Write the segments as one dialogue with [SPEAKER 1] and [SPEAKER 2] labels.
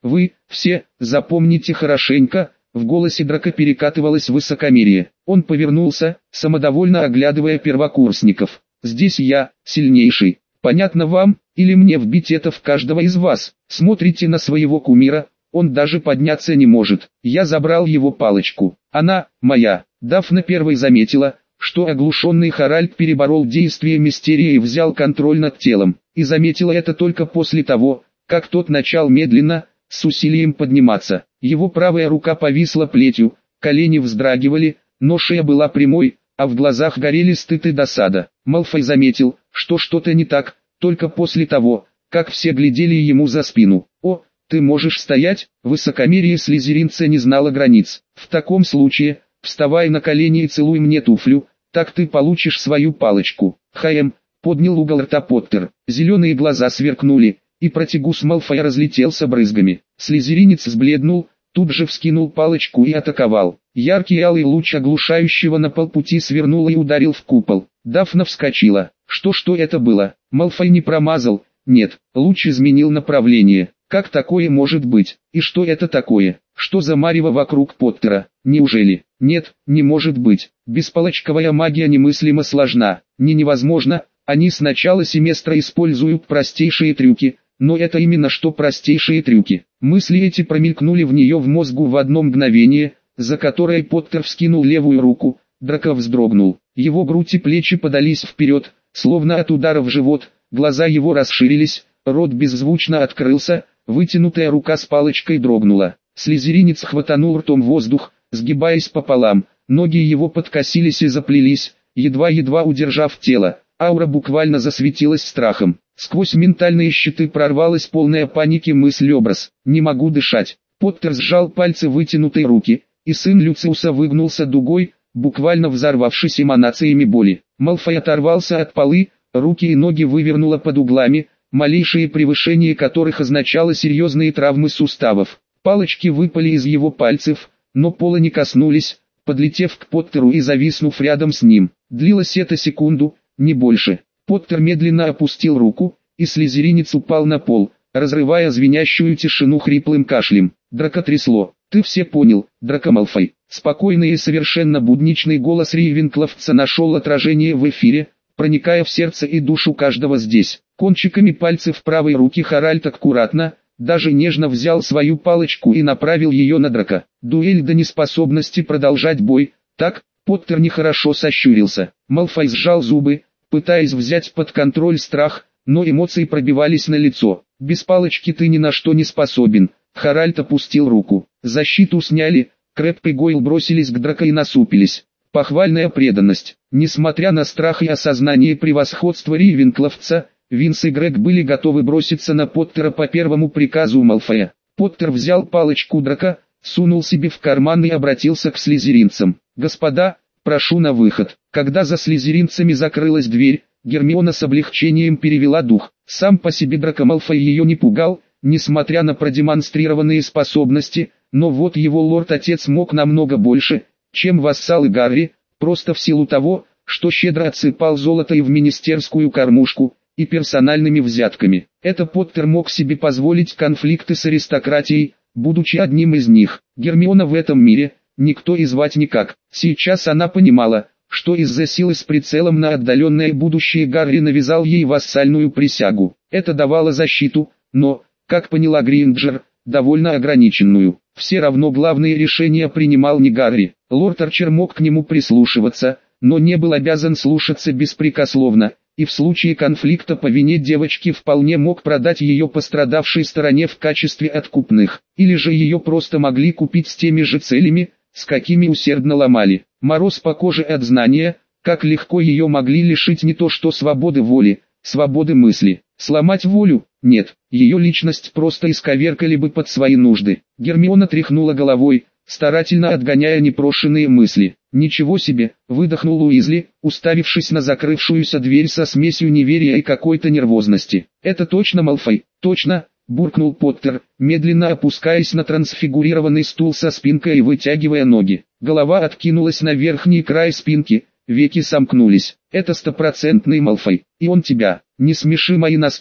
[SPEAKER 1] Вы, все, запомните хорошенько, в голосе Драко перекатывалось высокомерие. Он повернулся, самодовольно оглядывая первокурсников. Здесь я, сильнейший. Понятно вам, или мне вбить это в каждого из вас? Смотрите на своего кумира, он даже подняться не может. Я забрал его палочку. Она, моя. Дафна первой заметила, что оглушенный Харальд переборол действие мистерии и взял контроль над телом. И заметила это только после того, как тот начал медленно, с усилием подниматься. Его правая рука повисла плетью, колени вздрагивали, но шея была прямой, а в глазах горели стыд и досада. Малфой заметил, что что-то не так, только после того, как все глядели ему за спину. «О, ты можешь стоять?» Высокомерие слизеринца не знало границ. «В таком случае, вставай на колени и целуй мне туфлю, так ты получишь свою палочку». «Хаем», поднял угол рта Поттер, зеленые глаза сверкнули, и протягус Малфоя разлетелся брызгами. Слизеринец сбледнул, тут же вскинул палочку и атаковал. Яркий алый луч оглушающего на полпути свернул и ударил в купол. Дафна вскочила. Что это было? Малфой не промазал. Нет, луч изменил направление. Как такое может быть? И что это такое? Что за марево вокруг Поттера? Неужели? Нет, не может быть. Беспалочковая магия немыслимо сложна. Невозможно. Они с начала семестра используют простейшие трюки. Но это именно что простейшие трюки. Мысли эти промелькнули в нее в мозгу в одно мгновение, за которое Поттер вскинул левую руку. Драко вздрогнул. Его грудь и плечи подались вперед, словно от удара в живот, глаза его расширились, рот беззвучно открылся, вытянутая рука с палочкой дрогнула. Слизеринец хватанул ртом воздух, сгибаясь пополам, ноги его подкосились и заплелись, едва-едва удержав тело. Аура буквально засветилась страхом. Сквозь ментальные щиты прорвалась полная паники мысль-образ. «Не могу дышать». Поттер сжал пальцы вытянутой руки, и сын Люциуса выгнулся дугой, буквально взорвавшись эманациями боли. Малфой оторвался от полы, руки и ноги вывернуло под углами, малейшее превышение которых означало серьезные травмы суставов. Палочки выпали из его пальцев, но пола не коснулись, подлетев к Поттеру и зависнув рядом с ним. Длилось это секунду, не больше. Поттер медленно опустил руку, и слизеринец упал на пол, разрывая звенящую тишину хриплым кашлем. Драко трясло. «Ты все понял, Драко Малфой». Спокойный и совершенно будничный голос Рейвенкловца нашел отражение в эфире, проникая в сердце и душу каждого здесь. Кончиками пальцев правой руки Харальд аккуратно, даже нежно взял свою палочку и направил ее на Драко. Дуэль до неспособности продолжать бой. Так, Поттер нехорошо сощурился. Малфой сжал зубы, пытаясь взять под контроль страх, но эмоции пробивались на лицо. «Без палочки ты ни на что не способен». Харальд опустил руку. Защиту сняли, Крэб и Гойл бросились к Драко и насупились. Похвальная преданность. Несмотря на страх и осознание превосходства Рейвенкловца, Винс и Грег были готовы броситься на Поттера по первому приказу Малфоя. Поттер взял палочку Драко, сунул себе в карман и обратился к слизеринцам. «Господа, прошу на выход». Когда за слизеринцами закрылась дверь, Гермиона с облегчением перевела дух. Сам по себе Драко Малфой ее не пугал, несмотря на продемонстрированные способности, но вот его лорд-отец мог намного больше, чем вассалы Гарри, просто в силу того, что щедро отсыпал золото и в министерскую кормушку, и персональными взятками. Это Поттер мог себе позволить конфликты с аристократией, будучи одним из них. Гермиона в этом мире, никто и звать никак. Сейчас она понимала, что из-за силы с прицелом на отдаленное будущее Гарри навязал ей вассальную присягу. Это давало защиту, но, как поняла Гринджер, довольно ограниченную. Все равно главные решения принимал не Гарри. Лорд Арчер мог к нему прислушиваться, но не был обязан слушаться беспрекословно, и в случае конфликта по вине девочки вполне мог продать ее пострадавшей стороне в качестве откупных, или же ее просто могли купить с теми же целями, с какими усердно ломали. Мороз по коже от знания, как легко ее могли лишить не то что свободы воли, свободы мысли. Сломать волю? Нет, ее личность просто исковеркали бы под свои нужды. Гермиона тряхнула головой, старательно отгоняя непрошенные мысли. «Ничего себе!» — выдохнул Уизли, уставившись на закрывшуюся дверь со смесью неверия и какой-то нервозности. «Это точно Малфой?» «Точно!» — буркнул Поттер, медленно опускаясь на трансфигурированный стул со спинкой и вытягивая ноги. Голова откинулась на верхний край спинки, веки сомкнулись. «Это стопроцентный Малфой, и он тебя. Не смеши мои носки!»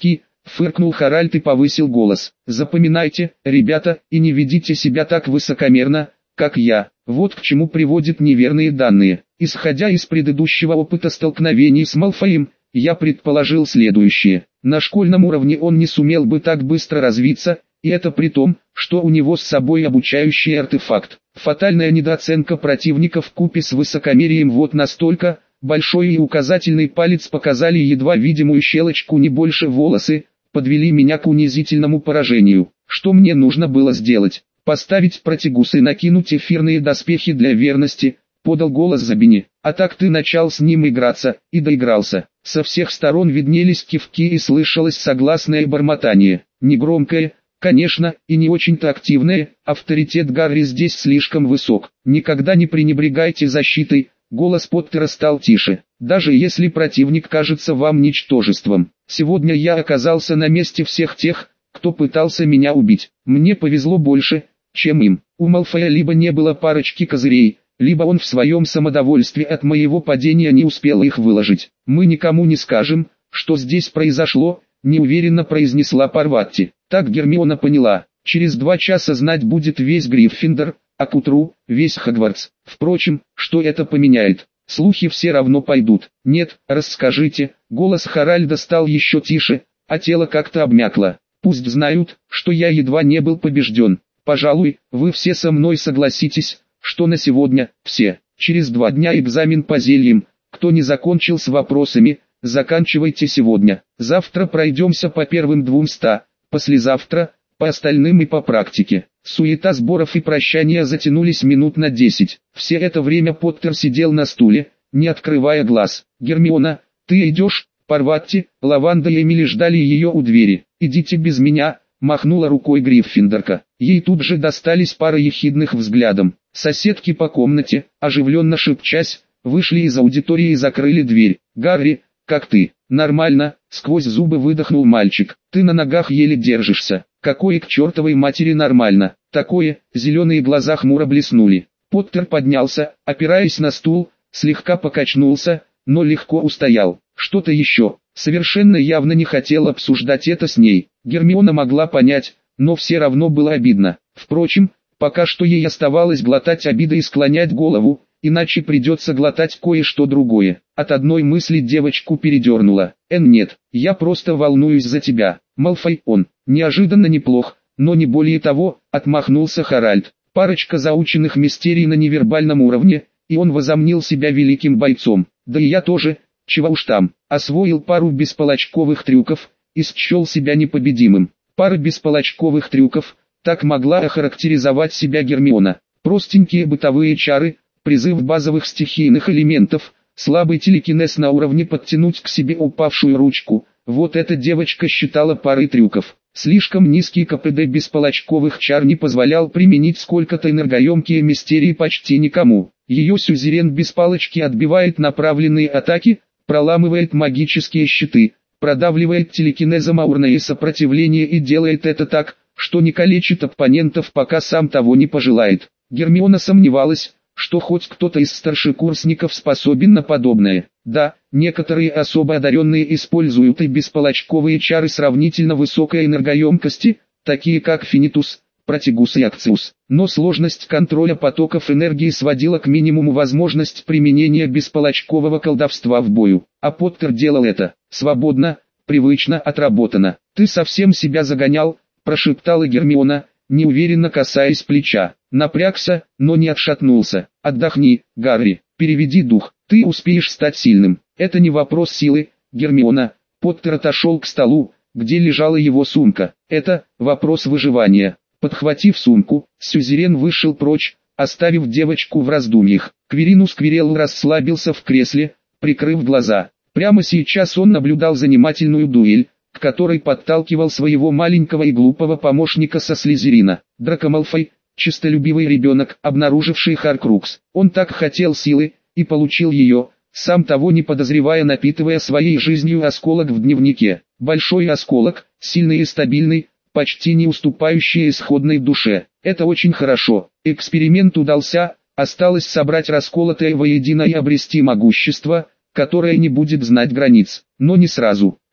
[SPEAKER 1] Фыркнул Харальд и повысил голос. Запоминайте, ребята, и не ведите себя так высокомерно, как я. Вот к чему приводят неверные данные. Исходя из предыдущего опыта столкновений с Малфоем, я предположил следующее. На школьном уровне он не сумел бы так быстро развиться, и это при том, что у него с собой обучающий артефакт. Фатальная недооценка противника вкупе с высокомерием вот настолько. Большой и указательный палец показали едва видимую щелочку, не больше волосы, подвели меня к унизительному поражению. Что мне нужно было сделать? Поставить протигус и накинуть эфирные доспехи для верности, подал голос Забини. А так ты начал с ним играться, и доигрался. Со всех сторон виднелись кивки и слышалось согласное бормотание. Негромкое, конечно, и не очень-то активное, авторитет Гарри здесь слишком высок. Никогда не пренебрегайте защитой. Голос Поттера стал тише. Даже если противник кажется вам ничтожеством. Сегодня я оказался на месте всех тех, кто пытался меня убить. Мне повезло больше, чем им. У Малфоя либо не было парочки козырей, либо он в своем самодовольстве от моего падения не успел их выложить. Мы никому не скажем, что здесь произошло, неуверенно произнесла Парватти. Так Гермиона поняла. Через 2 часа знать будет весь Гриффиндор, а к утру весь Хогвартс. Впрочем, что это поменяет? Слухи все равно пойдут. Нет, расскажите. Голос Харальда стал еще тише, а тело как-то обмякло. Пусть знают, что я едва не был побежден. Пожалуй, вы все со мной согласитесь, что на сегодня все. Через 2 дня экзамен по зельям. Кто не закончил с вопросами, заканчивайте сегодня. Завтра пройдемся по первым 200, послезавтра по остальным и по практике. Суета сборов и прощания затянулись минут на 10. Все это время Поттер сидел на стуле, не открывая глаз. «Гермиона, ты идешь?» Парватти, Лаванда и Эмили ждали ее у двери. «Идите без меня», махнула рукой Гриффиндорка. Ей тут же достались пара ехидных взглядом. Соседки по комнате, оживленно шепчась, вышли из аудитории и закрыли дверь. «Гарри, как ты?» «Нормально», сквозь зубы выдохнул мальчик. «Ты на ногах еле держишься». «Какое к чертовой матери нормально?» «Такое», зеленые глаза хмуро блеснули. Поттер поднялся, опираясь на стул, слегка покачнулся, но легко устоял. Что-то еще. Совершенно явно не хотел обсуждать это с ней. Гермиона могла понять, но все равно было обидно. Впрочем, пока что ей оставалось глотать обиды и склонять голову, иначе придется глотать кое-что другое. От одной мысли девочку передернуло. Нет, я просто волнуюсь за тебя. Малфой, он, неожиданно неплох, но не более того», отмахнулся Харальд. Парочка заученных мистерий на невербальном уровне, и он возомнил себя великим бойцом. Да и я тоже, чего уж там, освоил пару бесполочковых трюков, и счел себя непобедимым. Пара бесполочковых трюков, так могла охарактеризовать себя Гермиона. Простенькие бытовые чары, призыв базовых стихийных элементов, слабый телекинез на уровне подтянуть к себе упавшую ручку. Вот эта девочка считала парой трюков. Слишком низкий КПД бесполочковых чар не позволял применить сколько-то энергоемкие мистерии почти никому. Ее сюзерен без палочки отбивает направленные атаки, проламывает магические щиты, продавливает телекинезом аурное сопротивление и делает это так, что не калечит оппонентов, пока сам того не пожелает. Гермиона сомневалась, что хоть кто-то из старшекурсников способен на подобное. Да, некоторые особо одаренные используют и бесполочковые чары сравнительно высокой энергоемкости, такие как Финитус, Протигус и Акциус. Но сложность контроля потоков энергии сводила к минимуму возможность применения бесполочкового колдовства в бою. А Поттер делал это свободно, привычно, отработано. «Ты совсем себя загонял», прошептала Гермиона, неуверенно касаясь плеча. Напрягся, но не отшатнулся. «Отдохни, Гарри, переведи дух, ты успеешь стать сильным. Это не вопрос силы, Гермиона». Поттер отошел к столу, где лежала его сумка. «Это вопрос выживания». Подхватив сумку, сюзерен вышел прочь, оставив девочку в раздумьях. Квиринус Квирелл расслабился в кресле, прикрыв глаза. Прямо сейчас он наблюдал занимательную дуэль, к которой подталкивал своего маленького и глупого помощника со Слизерина. Драко Малфой, честолюбивый ребенок, обнаруживший Хоркрукс. Он так хотел силы, и получил ее, сам того не подозревая, напитывая своей жизнью осколок в дневнике. Большой осколок, сильный и стабильный, почти не уступающий исходной душе. Это очень хорошо. Эксперимент удался, осталось собрать расколотое воедино и обрести могущество, которое не будет знать границ. Но не сразу.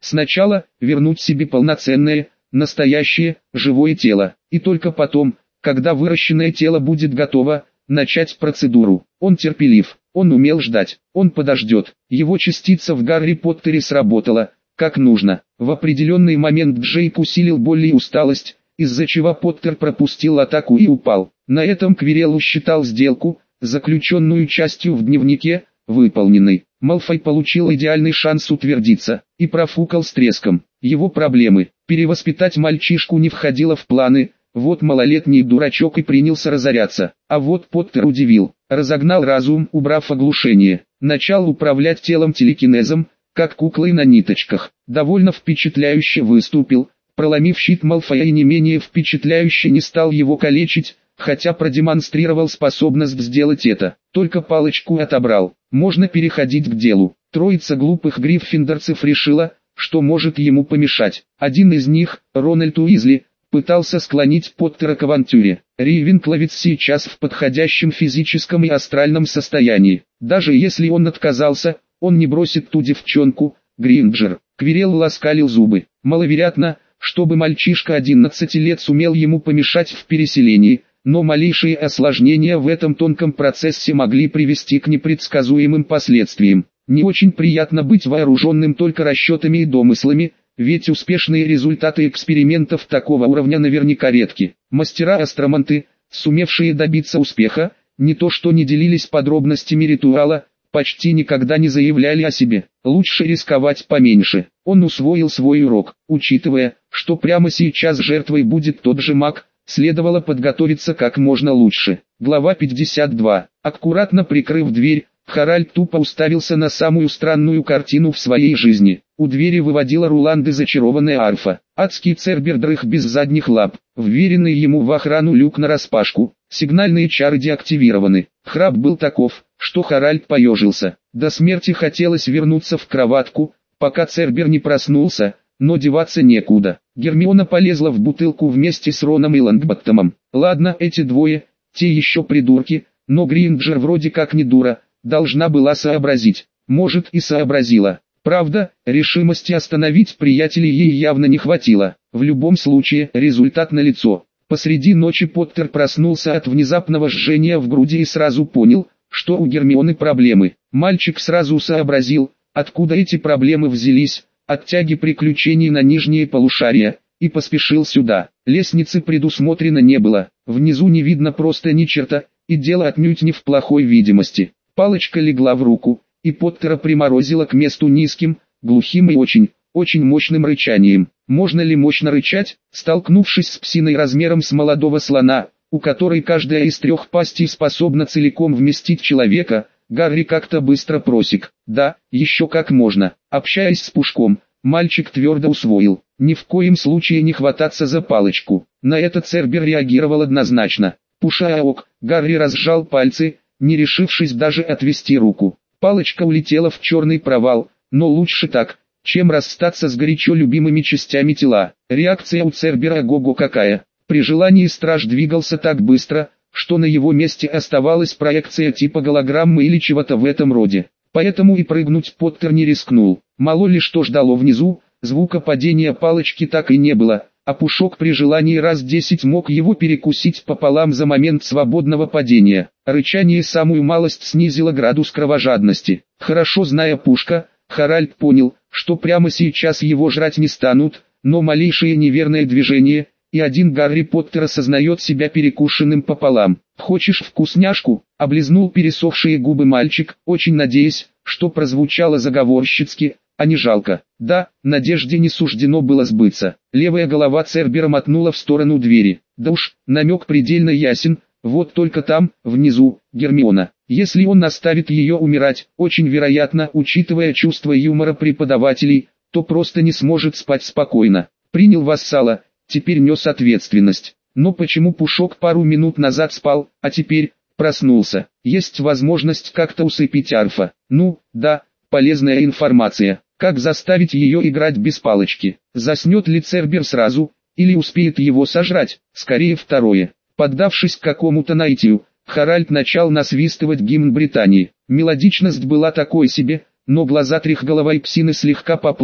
[SPEAKER 1] Сначала вернуть себе полноценное, настоящее, живое тело, и только потом, когда выращенное тело будет готово, начать процедуру. Он терпелив, он умел ждать, он подождет. Его частица в Гарри Поттере сработала, как нужно. В определенный момент Джейк усилил боль и усталость, из-за чего Поттер пропустил атаку и упал. На этом Квирелл считал сделку, заключенную частью в дневнике, выполненной. Малфой получил идеальный шанс утвердиться, и профукал с треском. Его проблемы, перевоспитать мальчишку не входило в планы, вот малолетний дурачок и принялся разоряться. А вот Поттер удивил, разогнал разум, убрав оглушение, начал управлять телом телекинезом, как куклой на ниточках. Довольно впечатляюще выступил, проломив щит Малфоя, и не менее впечатляюще не стал его калечить, хотя продемонстрировал способность сделать это, только палочку отобрал. Можно переходить к делу. Троица глупых гриффиндорцев решила, что может ему помешать. Один из них, Рональд Уизли, пытался склонить Поттера к авантюре. Рейвенкловец сейчас в подходящем физическом и астральном состоянии. Даже если он отказался, он не бросит ту девчонку, Гринджер. Квирелл ласкалил зубы. Маловероятно, чтобы мальчишка 11 лет сумел ему помешать в переселении, но малейшие осложнения в этом тонком процессе могли привести к непредсказуемым последствиям. Не очень приятно быть вооруженным только расчетами и домыслами, ведь успешные результаты экспериментов такого уровня наверняка редки. Мастера-астроманты, сумевшие добиться успеха, не то что не делились подробностями ритуала, почти никогда не заявляли о себе. Лучше рисковать поменьше. Он усвоил свой урок, учитывая, что прямо сейчас жертвой будет тот же маг, следовало подготовиться как можно лучше. Глава 52. Аккуратно прикрыв дверь, Харальд тупо уставился на самую странную картину в своей жизни. У двери выводила Руланды зачарованная арфа. Адский Цербер дрых без задних лап. Вверенный ему в охрану люк нараспашку. Сигнальные чары деактивированы. Храп был таков, что Харальд поежился. До смерти хотелось вернуться в кроватку, пока Цербер не проснулся, но деваться некуда. Гермиона полезла в бутылку вместе с Роном и Лонгботтомом. Ладно, эти двое, те еще придурки, но Гринджер вроде как не дура, должна была сообразить. Может, и сообразила. Правда, решимости остановить приятелей ей явно не хватило. В любом случае, результат налицо. Посреди ночи Поттер проснулся от внезапного жжения в груди и сразу понял, что у Гермионы проблемы. Мальчик сразу сообразил, откуда эти проблемы взялись, от тяги приключений на нижние полушария, и поспешил сюда. Лестницы предусмотрено не было, внизу не видно просто ни черта, и дело отнюдь не в плохой видимости. Палочка легла в руку, и Поттера приморозила к месту низким, глухим и очень мощным рычанием. Можно ли мощно рычать, столкнувшись с псиной размером с молодого слона, у которой каждая из 3 пастей способна целиком вместить человека? Гарри как-то быстро просек. Да, еще как можно. Общаясь с Пушком, мальчик твердо усвоил, ни в коем случае не хвататься за палочку. На это Цербер реагировал однозначно. Пушаок, Гарри разжал пальцы, не решившись даже отвести руку. Палочка улетела в черный провал, но лучше так, чем расстаться с горячо любимыми частями тела. Реакция у Цербера ого-го какая. При желании страж двигался так быстро, что на его месте оставалась проекция типа голограммы или чего-то в этом роде. Поэтому и прыгнуть Поттер не рискнул. Мало ли что ждало внизу, звука падения палочки так и не было, а Пушок при желании раз 10 мог его перекусить пополам за момент свободного падения. Рычание самую малость снизило градус кровожадности. Хорошо зная Пушка, Харальд понял, что прямо сейчас его жрать не станут, но малейшее неверное движение, и один Гарри Поттер осознает себя перекушенным пополам. «Хочешь вкусняшку?» — облизнул пересохшие губы мальчик, очень надеясь, что прозвучало заговорщицки, а не жалко. Да, надежде не суждено было сбыться. Левая голова Цербера мотнула в сторону двери. Да уж, намек предельно ясен, вот только там, внизу, Гермиона. Если он оставит ее умирать, очень вероятно, учитывая чувство юмора преподавателей, то просто не сможет спать спокойно. Принял вассала, теперь нес ответственность. Но почему Пушок пару минут назад спал, а теперь проснулся? Есть возможность как-то усыпить Арфа. Ну, да, полезная информация. Как заставить ее играть без палочки? Заснет ли Цербер сразу, или успеет его сожрать? Скорее второе. Поддавшись какому-то наитию, Харальд начал насвистывать гимн Британии. Мелодичность была такой себе, но глаза трехголовой псины слегка поплыли,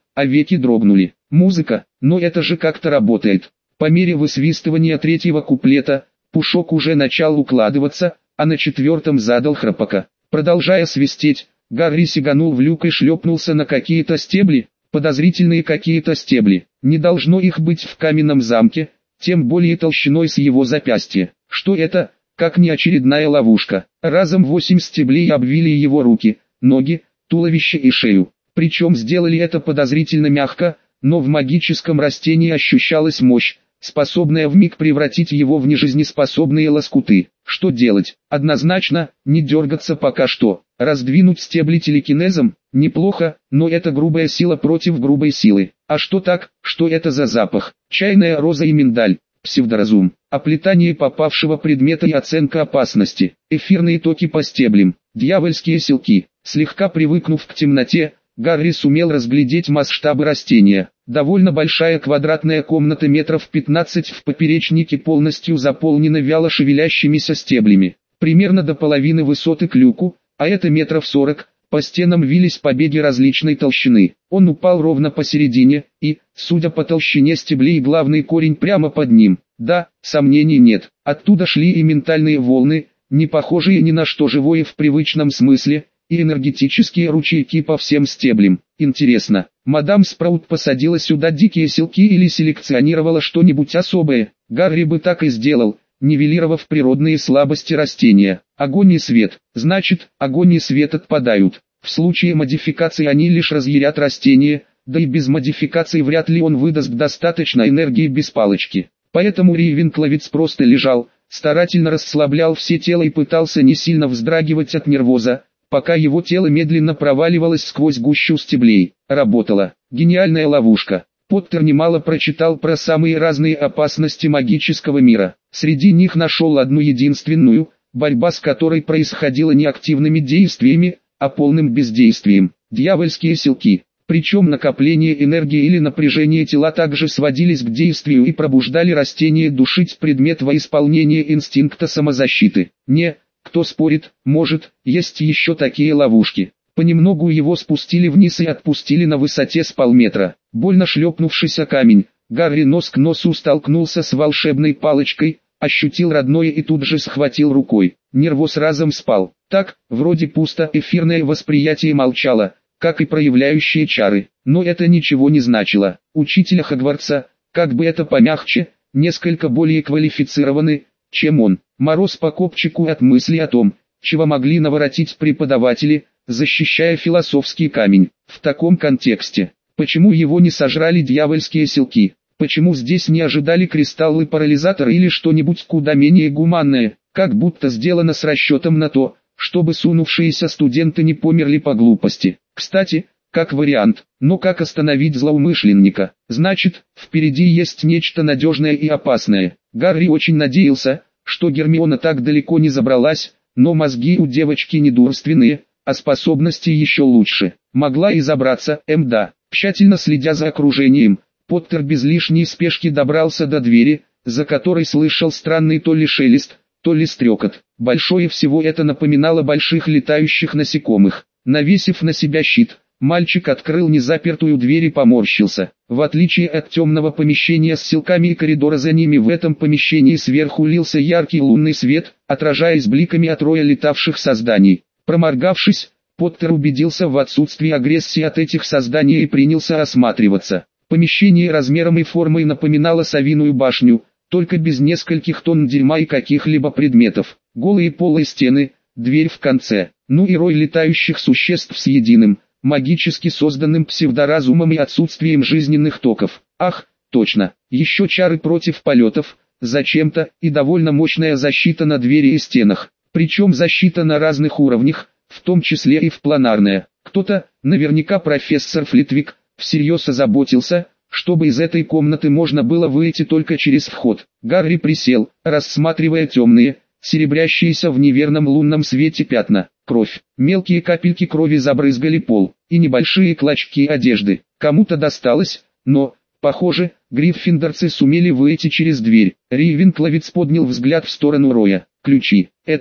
[SPEAKER 1] а веки дрогнули. Музыка, но это же как-то работает. По мере высвистывания третьего куплета, Пушок уже начал укладываться, а на четвертом задал храпака. Продолжая свистеть, Гарри сиганул в люк и шлепнулся на какие-то стебли, подозрительные какие-то стебли. Не должно их быть в каменном замке, тем более толщиной с его запястье. Что это, как не очередная ловушка? Разом 8 стеблей обвили его руки, ноги, туловище и шею. Причем сделали это подозрительно мягко, но в магическом растении ощущалась мощь, способная вмиг превратить его в нежизнеспособные лоскуты. Что делать? Однозначно, не дергаться пока что. Раздвинуть стебли телекинезом? Неплохо, но это грубая сила против грубой силы. А что так? Что это за запах? Чайная роза и миндаль. Псевдоразум. Оплетание попавшего предмета и оценка опасности. Эфирные токи по стеблям. Дьявольские селки. Слегка привыкнув к темноте, Гарри сумел разглядеть масштабы растения. Довольно большая квадратная комната метров 15 в поперечнике полностью заполнена вяло шевелящимися стеблями. Примерно до половины высоты к люку, а это метров 40, по стенам вились побеги различной толщины. Он упал ровно посередине, и, судя по толщине стеблей, главный корень прямо под ним. Да, сомнений нет, оттуда шли и ментальные волны, не похожие ни на что живое в привычном смысле, и энергетические ручейки по всем стеблям. Интересно, мадам Спраут посадила сюда дикие селки или селекционировала что-нибудь особое? Гарри бы так и сделал, нивелировав природные слабости растения. Огонь и свет. Значит, огонь и свет отпадают. В случае модификации они лишь разъярят растение, да и без модификации вряд ли он выдаст достаточно энергии без палочки. Поэтому Рейвенкловец просто лежал, старательно расслаблял все тело и пытался не сильно вздрагивать от нервоза, пока его тело медленно проваливалось сквозь гущу стеблей. Работала. Гениальная ловушка. Поттер немало прочитал про самые разные опасности магического мира. Среди них нашел одну единственную, борьба с которой происходила не активными действиями, а полным бездействием. Дьявольские селки. Причем накопление энергии или напряжение тела также сводились к действию и пробуждали растение душить предмет во исполнение инстинкта самозащиты. Кто спорит, может, есть еще такие ловушки. Понемногу его спустили вниз и отпустили на высоте с полметра. Больно шлепнувшись о камень, Гарри нос к носу столкнулся с волшебной палочкой, ощутил родное и тут же схватил рукой. Нервоз разом спал. Так, вроде пусто, эфирное восприятие молчало, как и проявляющие чары. Но это ничего не значило. Учителя Хогвартса, как бы это помягче, несколько более квалифицированы, чем он. Мороз по копчику от мысли о том, чего могли наворотить преподаватели, защищая философский камень. В таком контексте, почему его не сожрали дьявольские селки? Почему здесь не ожидали кристаллы-парализаторы или что-нибудь куда менее гуманное, как будто сделано с расчетом на то, чтобы сунувшиеся студенты не померли по глупости? Кстати, как вариант, но как остановить злоумышленника? Значит, впереди есть нечто надежное и опасное. Гарри очень надеялся, что Гермиона так далеко не забралась, но мозги у девочки недурственные, а способности еще лучше. Могла и забраться, да. Тщательно следя за окружением, Поттер без лишней спешки добрался до двери, за которой слышал странный то ли шелест, то ли стрекот. Большое всего это напоминало больших летающих насекомых. Навесив на себя щит, мальчик открыл незапертую дверь и поморщился. В отличие от темного помещения с селками и коридора за ними, в этом помещении сверху лился яркий лунный свет, отражаясь бликами от роя летавших созданий. Проморгавшись, Поттер убедился в отсутствии агрессии от этих созданий и принялся осматриваться. Помещение размером и формой напоминало совиную башню, только без нескольких тонн дерьма и каких-либо предметов. Голые полы стены, дверь в конце, ну и рой летающих существ с единым, магически созданным псевдоразумом и отсутствием жизненных токов. Ах, точно, еще чары против полетов, зачем-то, и довольно мощная защита на двери и стенах. Причем защита на разных уровнях, в том числе и в планарная. Кто-то, наверняка профессор Флитвик, всерьез озаботился, чтобы из этой комнаты можно было выйти только через вход. Гарри присел, рассматривая темные, серебрящиеся в неверном лунном свете пятна. Кровь. Мелкие капельки крови забрызгали пол, и небольшие клочки одежды. Кому-то досталось, но, похоже, гриффиндорцы сумели выйти через дверь. Рейвенкловец поднял взгляд в сторону роя. Ключи. Это,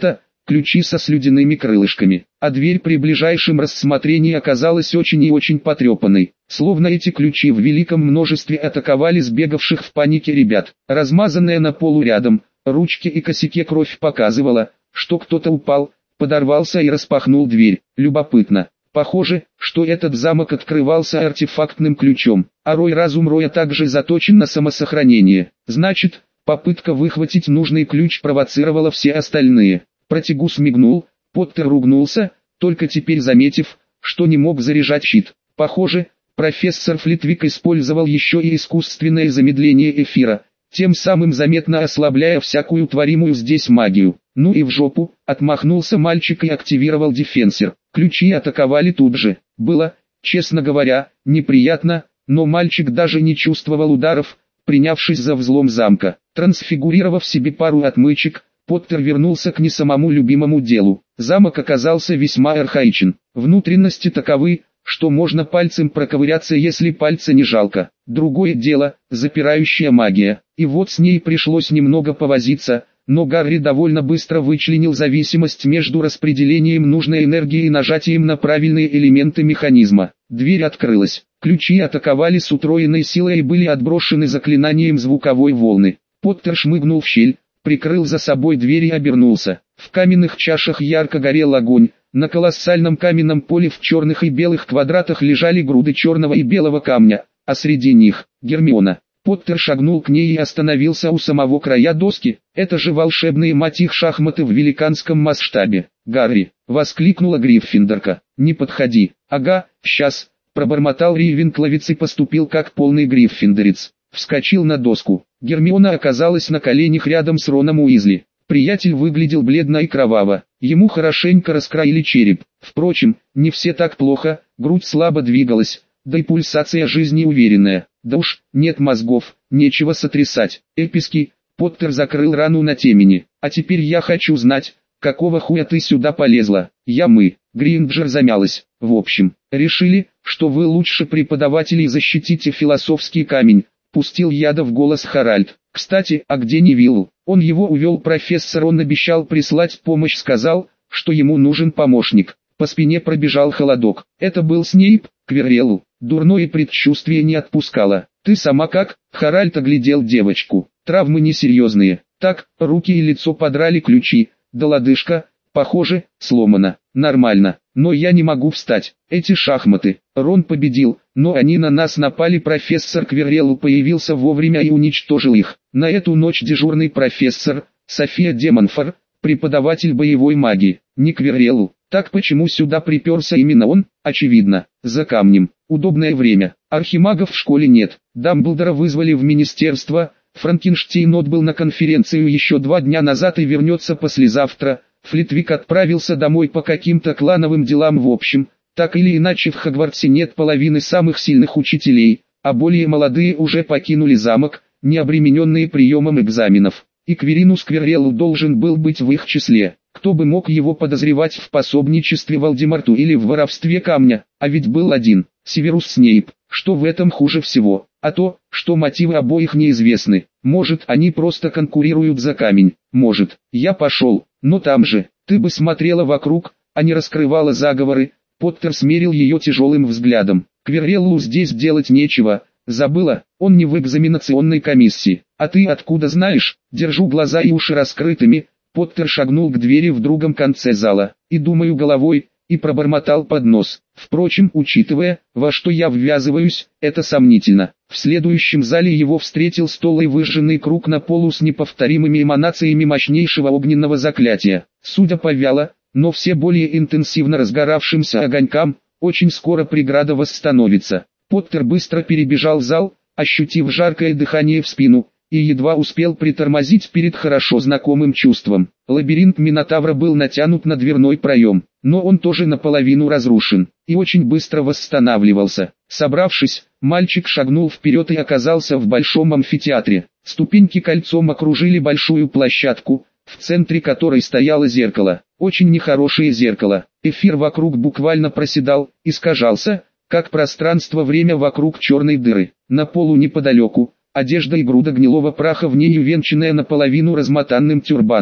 [SPEAKER 1] ключи со слюдяными крылышками, а дверь при ближайшем рассмотрении оказалась очень и очень потрепанной, словно эти ключи в великом множестве атаковали сбегавших в панике ребят. Размазанная на полу рядом, ручки и косяки кровь показывала, что кто-то упал, подорвался и распахнул дверь. Любопытно. Похоже, что этот замок открывался артефактным ключом, а рой разум Роя также заточен на самосохранение. Значит, попытка выхватить нужный ключ провоцировала все остальные. Протигус мигнул, Поттер ругнулся, только теперь заметив, что не мог заряжать щит. Похоже, профессор Флитвик использовал еще и искусственное замедление эфира, тем самым заметно ослабляя всякую творимую здесь магию. Ну и в жопу, отмахнулся мальчик и активировал дефенсер. Ключи атаковали тут же. Было, честно говоря, неприятно, но мальчик даже не чувствовал ударов, принявшись за взлом замка. Трансфигурировав себе пару отмычек, Поттер вернулся к не самому любимому делу. Замок оказался весьма архаичен. Внутренности таковы, что можно пальцем проковыряться, если пальца не жалко. Другое дело, запирающая магия. И вот с ней пришлось немного повозиться, но Гарри довольно быстро вычленил зависимость между распределением нужной энергии и нажатием на правильные элементы механизма. Дверь открылась. Ключи атаковали с утроенной силой и были отброшены заклинанием звуковой волны. Поттер шмыгнул в щель, прикрыл за собой дверь и обернулся. В каменных чашах ярко горел огонь. На колоссальном каменном поле в черных и белых квадратах лежали груды черного и белого камня, а среди них — Гермиона. Поттер шагнул к ней и остановился у самого края доски. «Это же волшебные, мать их, шахматы в великанском масштабе!» «Гарри!» — воскликнула Гриффиндорка. «Не подходи!» «Ага, сейчас!» — пробормотал Рейвенкловец и поступил как полный гриффиндорец. Вскочил на доску. Гермиона оказалась на коленях рядом с Роном Уизли. Приятель выглядел бледно и кроваво. Ему хорошенько раскроили череп. Впрочем, не все так плохо, грудь слабо двигалась, да и пульсация жизни уверенная. Да уж, нет мозгов, нечего сотрясать. Эписки, Поттер закрыл рану на темени. А теперь я хочу знать, какого хуя ты сюда полезла? Мы, Гринджер замялась. В общем, решили, что вы лучше преподавателей защитите философский камень. Пустил яда в голос Харальд. Кстати, а где Невилл? Он его увел профессор, он обещал прислать помощь, сказал, что ему нужен помощник. По спине пробежал холодок. Это был Снейп, Квиррелл. Дурное предчувствие не отпускало. Ты сама как? Харальд оглядел девочку. Травмы несерьезные. Так, руки и лицо подрали ключи, да лодыжка, похоже, сломана. Нормально, но я не могу встать. Эти шахматы. Рон победил, но они на нас напали. Профессор Квиррелл появился вовремя и уничтожил их. На эту ночь дежурный профессор, София Демонфор, преподаватель боевой магии. Не Квиррелл. Так почему сюда приперся именно он? Очевидно, за камнем. Удобное время. Архимагов в школе нет. Дамблдора вызвали в министерство. Франкенштейн отбыл на конференцию еще 2 дня назад и вернется послезавтра. Флитвик отправился домой по каким-то клановым делам. В общем, так или иначе в Хогвартсе нет половины самых сильных учителей, а более молодые уже покинули замок, не обремененные приемом экзаменов. И Квиринус Квиррелл должен был быть в их числе. Кто бы мог его подозревать в пособничестве Волдеморту или в воровстве камня? А ведь был один, Северус Снейп. Что в этом хуже всего? А то, что мотивы обоих неизвестны. Может, они просто конкурируют за камень. Может, я пошел, но там же, ты бы смотрела вокруг, а не раскрывала заговоры. Поттер смерил ее тяжелым взглядом. Квирреллу здесь делать нечего. Забыла, он не в экзаменационной комиссии. А ты откуда знаешь? Держу глаза и уши раскрытыми. Поттер шагнул к двери в другом конце зала, и думаю головой, и пробормотал под нос. Впрочем, учитывая, во что я ввязываюсь, это сомнительно. В следующем зале его встретил стол и выжженный круг на полу с неповторимыми эманациями мощнейшего огненного заклятия. Судя по вяло, но все более интенсивно разгоравшимся огонькам, очень скоро преграда восстановится. Поттер быстро перебежал зал, ощутив жаркое дыхание в спину, и едва успел притормозить перед хорошо знакомым чувством. Лабиринт Минотавра был натянут на дверной проем, но он тоже наполовину разрушен, и очень быстро восстанавливался. Собравшись, мальчик шагнул вперед и оказался в большом амфитеатре. Ступеньки кольцом окружили большую площадку, в центре которой стояло зеркало. Очень нехорошее зеркало. Эфир вокруг буквально проседал, искажался, как пространство-время вокруг черной дыры. На полу неподалеку, одежда и груда гнилого праха, в ней увенчанная наполовину размотанным тюрбаном.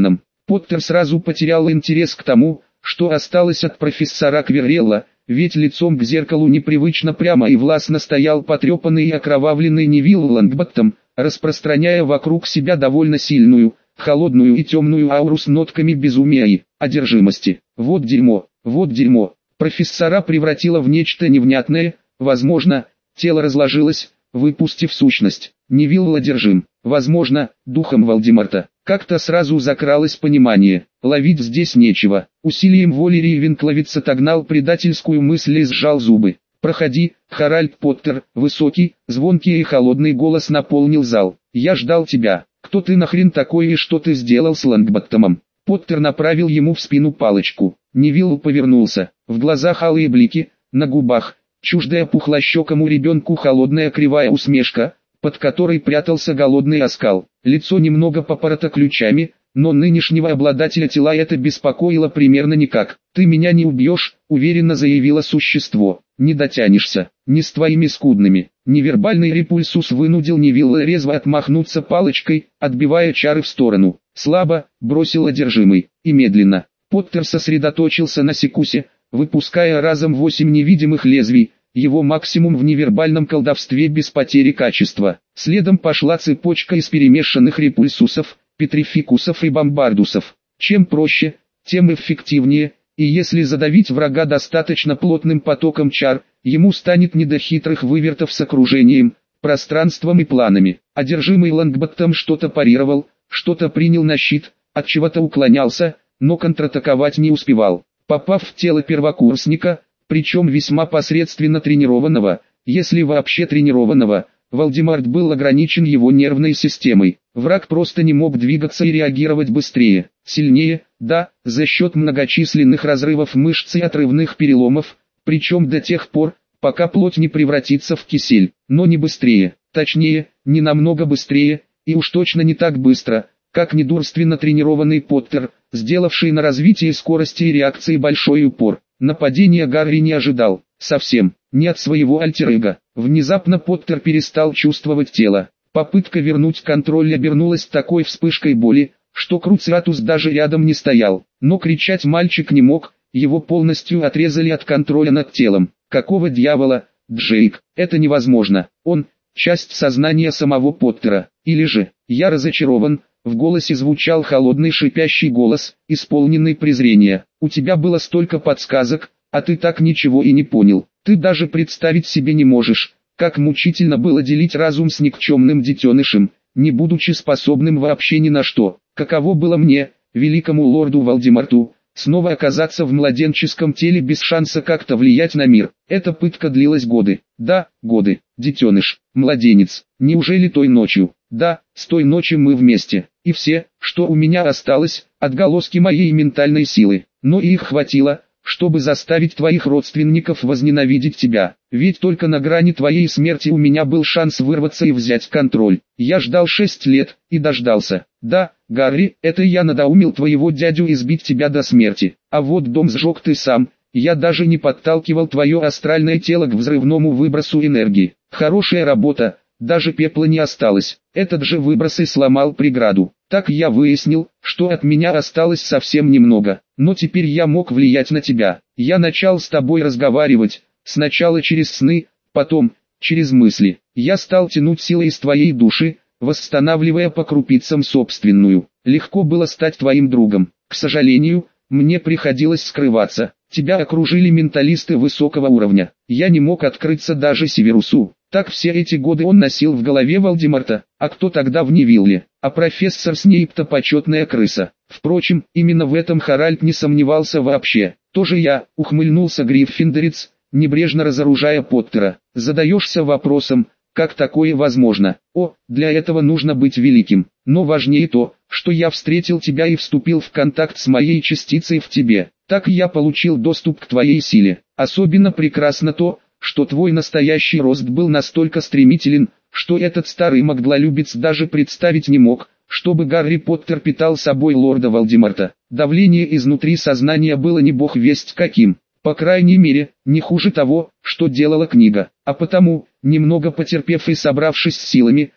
[SPEAKER 1] Поттер сразу потерял интерес к тому, что осталось от профессора Квиррелла, ведь лицом к зеркалу непривычно прямо и властно стоял потрепанный и окровавленный Невилл Лонгботтом, распространяя вокруг себя довольно сильную, холодную и темную ауру с нотками безумия и одержимости. Вот дерьмо, вот дерьмо. Профессора превратило в нечто невнятное, возможно, тело разложилось, выпустив сущность. Невилл одержим, возможно, духом Волдеморта. Как-то сразу закралось понимание, ловить здесь нечего. Усилием воли Рейвенкловец отогнал предательскую мысль и сжал зубы. «Проходи, Харальд Поттер», высокий, звонкий и холодный голос наполнил зал. «Я ждал тебя. Кто ты нахрен такой и что ты сделал с Лонгботтомом?» Поттер направил ему в спину палочку. Невилл повернулся. В глазах алые блики, на губах, чуждая пухлощекому ребенку холодная кривая усмешка, под которой прятался голодный оскал. Лицо немного попорото ключами, но нынешнего обладателя тела это беспокоило примерно никак. «Ты меня не убьешь», — уверенно заявило существо. «Не дотянешься, не с твоими скудными». Невербальный репульсус вынудил Невилла резво отмахнуться палочкой, отбивая чары в сторону. «Слабо», — бросил одержимый, и медленно. Поттер сосредоточился на секусе, выпуская разом 8 невидимых лезвий, его максимум в невербальном колдовстве без потери качества. Следом пошла цепочка из перемешанных репульсусов, петрификусов и бомбардусов. Чем проще, тем эффективнее, и если задавить врага достаточно плотным потоком чар, ему станет не до хитрых вывертов с окружением, пространством и планами. Одержимый Лонгботтом что-то парировал, что-то принял на щит, от чего-то уклонялся, но контратаковать не успевал. Попав в тело первокурсника, причем весьма посредственно тренированного, если вообще тренированного, Волдеморт был ограничен его нервной системой. Враг просто не мог двигаться и реагировать быстрее, сильнее, да, за счет многочисленных разрывов мышц и отрывных переломов, причем до тех пор, пока плоть не превратится в кисель, но не быстрее, точнее, не намного быстрее, и уж точно не так быстро, как недурственно тренированный Поттер, сделавший на развитие скорости и реакции большой упор. Нападения Гарри не ожидал, совсем, не от своего альтер-эго. Внезапно Поттер перестал чувствовать тело. Попытка вернуть контроль обернулась такой вспышкой боли, что Круциатус даже рядом не стоял. Но кричать мальчик не мог, его полностью отрезали от контроля над телом. Какого дьявола, Джейк, это невозможно. Он – часть сознания самого Поттера. Или же, я разочарован. В голосе звучал холодный шипящий голос, исполненный презрения. «У тебя было столько подсказок, а ты так ничего и не понял. Ты даже представить себе не можешь, как мучительно было делить разум с никчемным детенышем, не будучи способным вообще ни на что. Каково было мне, великому лорду Волдеморту, снова оказаться в младенческом теле без шанса как-то влиять на мир. Эта пытка длилась годы. Да, годы. Детеныш, младенец. Неужели той ночью? Да, с той ночи мы вместе. И все, что у меня осталось, отголоски моей ментальной силы. Но и их хватило, чтобы заставить твоих родственников возненавидеть тебя. Ведь только на грани твоей смерти у меня был шанс вырваться и взять контроль. Я ждал 6 лет, и дождался. Да, Гарри, это я надоумил твоего дядю избить тебя до смерти. А вот дом сжег ты сам. Я даже не подталкивал твое астральное тело к взрывному выбросу энергии. Хорошая работа, даже пепла не осталось. Этот же выброс и сломал преграду. Так я выяснил, что от меня осталось совсем немного. Но теперь я мог влиять на тебя. Я начал с тобой разговаривать, сначала через сны, потом, через мысли. Я стал тянуть силы из твоей души, восстанавливая по крупицам собственную. Легко было стать твоим другом. К сожалению, мне приходилось скрываться. Тебя окружили менталисты высокого уровня. Я не мог открыться даже Северусу. Так все эти годы он носил в голове Волдеморта. А кто тогда в Невилле? А профессор Снейп-то почетная крыса. Впрочем, именно в этом Харальд не сомневался вообще. Тоже я, ухмыльнулся Гриффиндорец, небрежно разоружая Поттера. Задаешься вопросом, как такое возможно? О, для этого нужно быть великим. Но важнее то, что я встретил тебя и вступил в контакт с моей частицей в тебе. Так я получил доступ к твоей силе. Особенно прекрасно то, что твой настоящий рост был настолько стремителен, что этот старый маглолюбец даже представить не мог, чтобы Гарри Поттер питал собой лорда Волдеморта. Давление изнутри сознания было не бог весть каким. По крайней мере, не хуже того, что делала книга. А потому, немного потерпев и собравшись с силами,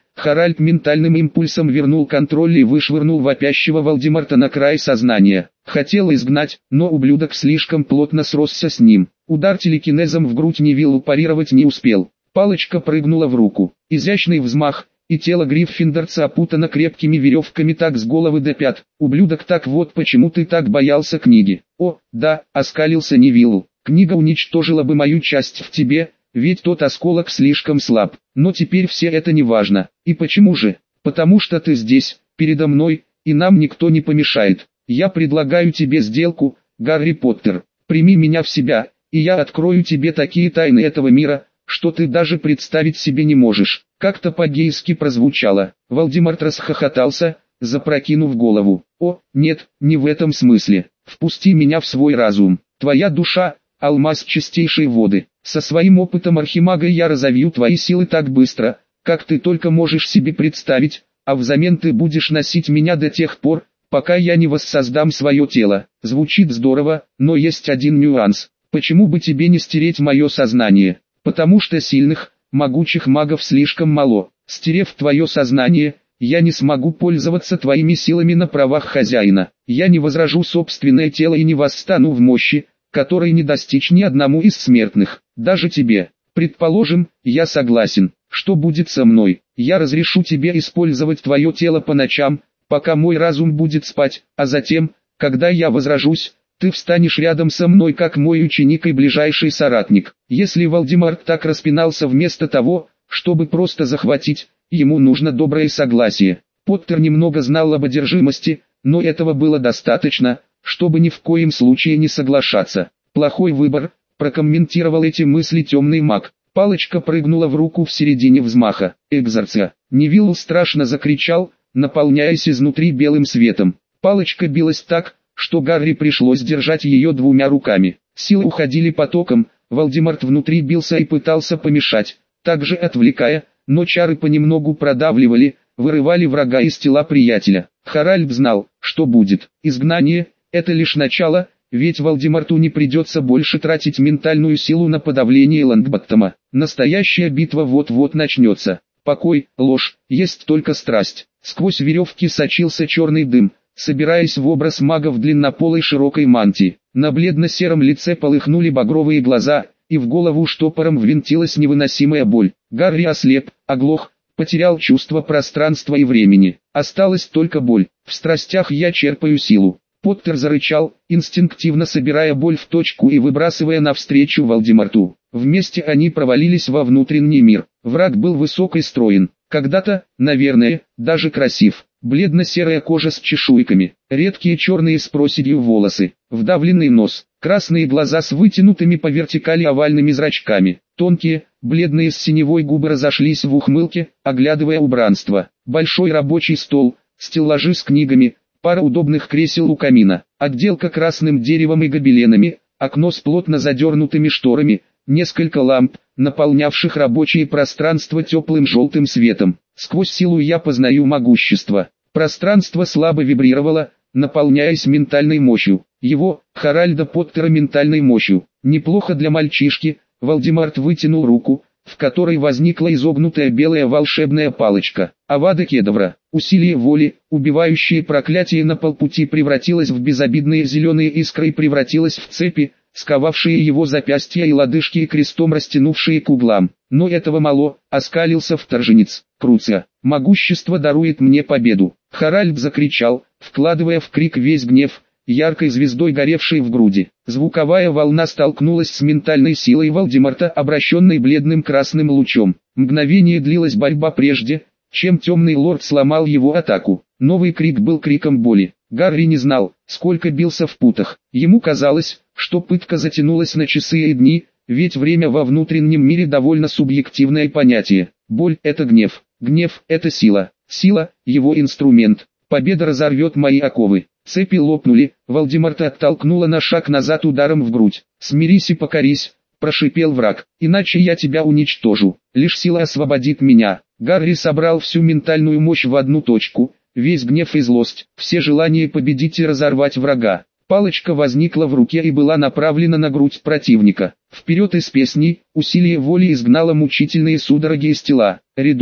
[SPEAKER 1] Харальд ментальным импульсом вернул контроль и вышвырнул вопящего Вальдемарта на край сознания. Хотел изгнать, но ублюдок слишком плотно сросся с ним. Удар телекинезом в грудь Невиллу парировать не успел. Палочка прыгнула в руку. Изящный взмах, и тело Гриффиндорца опутано крепкими веревками так с головы до пят. Ублюдок, так вот почему ты так боялся книги. О, да, оскалился Невилл. Книга уничтожила бы мою часть в тебе, ведь тот осколок слишком слаб. Но теперь все это не важно. И почему же? Потому что ты здесь, передо мной, и нам никто не помешает. Я предлагаю тебе сделку, Гарри Поттер. Прими меня в себя, и я открою тебе такие тайны этого мира, что ты даже представить себе не можешь. Как-то по-гейски прозвучало. Вальдемарт расхохотался, запрокинув голову. О, нет, не в этом смысле. Впусти меня в свой разум. Твоя душа — алмаз чистейшей воды. Со своим опытом архимага я разовью твои силы так быстро, как ты только можешь себе представить, а взамен ты будешь носить меня до тех пор, пока я не воссоздам свое тело. Звучит здорово, но есть один нюанс. Почему бы тебе не стереть мое сознание? Потому что сильных, могучих магов слишком мало. Стерев твое сознание, я не смогу пользоваться твоими силами на правах хозяина. Я не возражу собственное тело и не восстану в мощи, которой не достичь ни одному из смертных, даже тебе. Предположим, я согласен. Что будет со мной? Я разрешу тебе использовать твое тело по ночам, пока мой разум будет спать, а затем, когда я возрожусь, ты встанешь рядом со мной как мой ученик и ближайший соратник. Если Вальдемарт так распинался вместо того, чтобы просто захватить, ему нужно доброе согласие. Поттер немного знал об одержимости, но этого было достаточно, чтобы ни в коем случае не соглашаться. Плохой выбор, прокомментировал эти мысли темный маг. Палочка прыгнула в руку в середине взмаха. Экзорция. Невилл страшно закричал, наполняясь изнутри белым светом. Палочка билась так, что Гарри пришлось держать ее двумя руками. Силы уходили потоком, Вальдемарт внутри бился и пытался помешать, также отвлекая, но чары понемногу продавливали, вырывали врага из тела приятеля. Харальд знал, что будет. Изгнание — это лишь начало, ведь Вальдемарту не придется больше тратить ментальную силу на подавление Лонгботтома. Настоящая битва вот-вот начнется. Покой, ложь, есть только страсть. Сквозь веревки сочился черный дым, собираясь в образ мага в длиннополой широкой мантии. На бледно-сером лице полыхнули багровые глаза, и в голову штопором ввинтилась невыносимая боль. Гарри ослеп, оглох, потерял чувство пространства и времени. Осталась только боль. В страстях я черпаю силу. Поттер зарычал, инстинктивно собирая боль в точку и выбрасывая навстречу Вальдемарту. Вместе они провалились во внутренний мир. Враг был высок и строен. Когда-то, наверное, даже красив. Бледно-серая кожа с чешуйками, редкие черные с проседью волосы, вдавленный нос, красные глаза с вытянутыми по вертикали овальными зрачками, тонкие, бледные с синевой губы разошлись в ухмылке, оглядывая убранство. Большой рабочий стол, стеллажи с книгами, пара удобных кресел у камина, отделка красным деревом и гобеленами, окно с плотно задернутыми шторами, несколько ламп, наполнявших рабочее пространство теплым желтым светом. Сквозь силу я познаю могущество. Пространство слабо вибрировало, наполняясь ментальной мощью. Его, Харальда Поттера, ментальной мощью. Неплохо для мальчишки. Вальдемарт вытянул руку, в которой возникла изогнутая белая волшебная палочка. Авада Кедавра. Усилие воли, убивающее проклятие на полпути, превратилось в безобидные зеленые искры и превратилось в цепи, сковавшие его запястья и лодыжки и крестом растянувшие к углам. Но этого мало, оскалился вторженец. Круция, могущество дарует мне победу. Харальд закричал, вкладывая в крик весь гнев, яркой звездой горевшей в груди. Звуковая волна столкнулась с ментальной силой Вальдемарта, обращенной бледным красным лучом. Мгновение длилась борьба прежде, чем темный лорд сломал его атаку. Новый крик был криком боли. Гарри не знал, сколько бился в путах. Ему казалось, что пытка затянулась на часы и дни, ведь время во внутреннем мире довольно субъективное понятие. Боль – это гнев, гнев – это сила, сила – его инструмент. Победа разорвет мои оковы. Цепи лопнули, Вальдемарта оттолкнула на шаг назад ударом в грудь. «Смирись и покорись», – прошипел враг, – «иначе я тебя уничтожу. Лишь сила освободит меня». Гарри собрал всю ментальную мощь в одну точку, весь гнев и злость, все желания победить и разорвать врага. Палочка возникла в руке и была направлена на грудь противника. Вперед из песни, усилие воли изгнало мучительные судороги из тела. Редукта.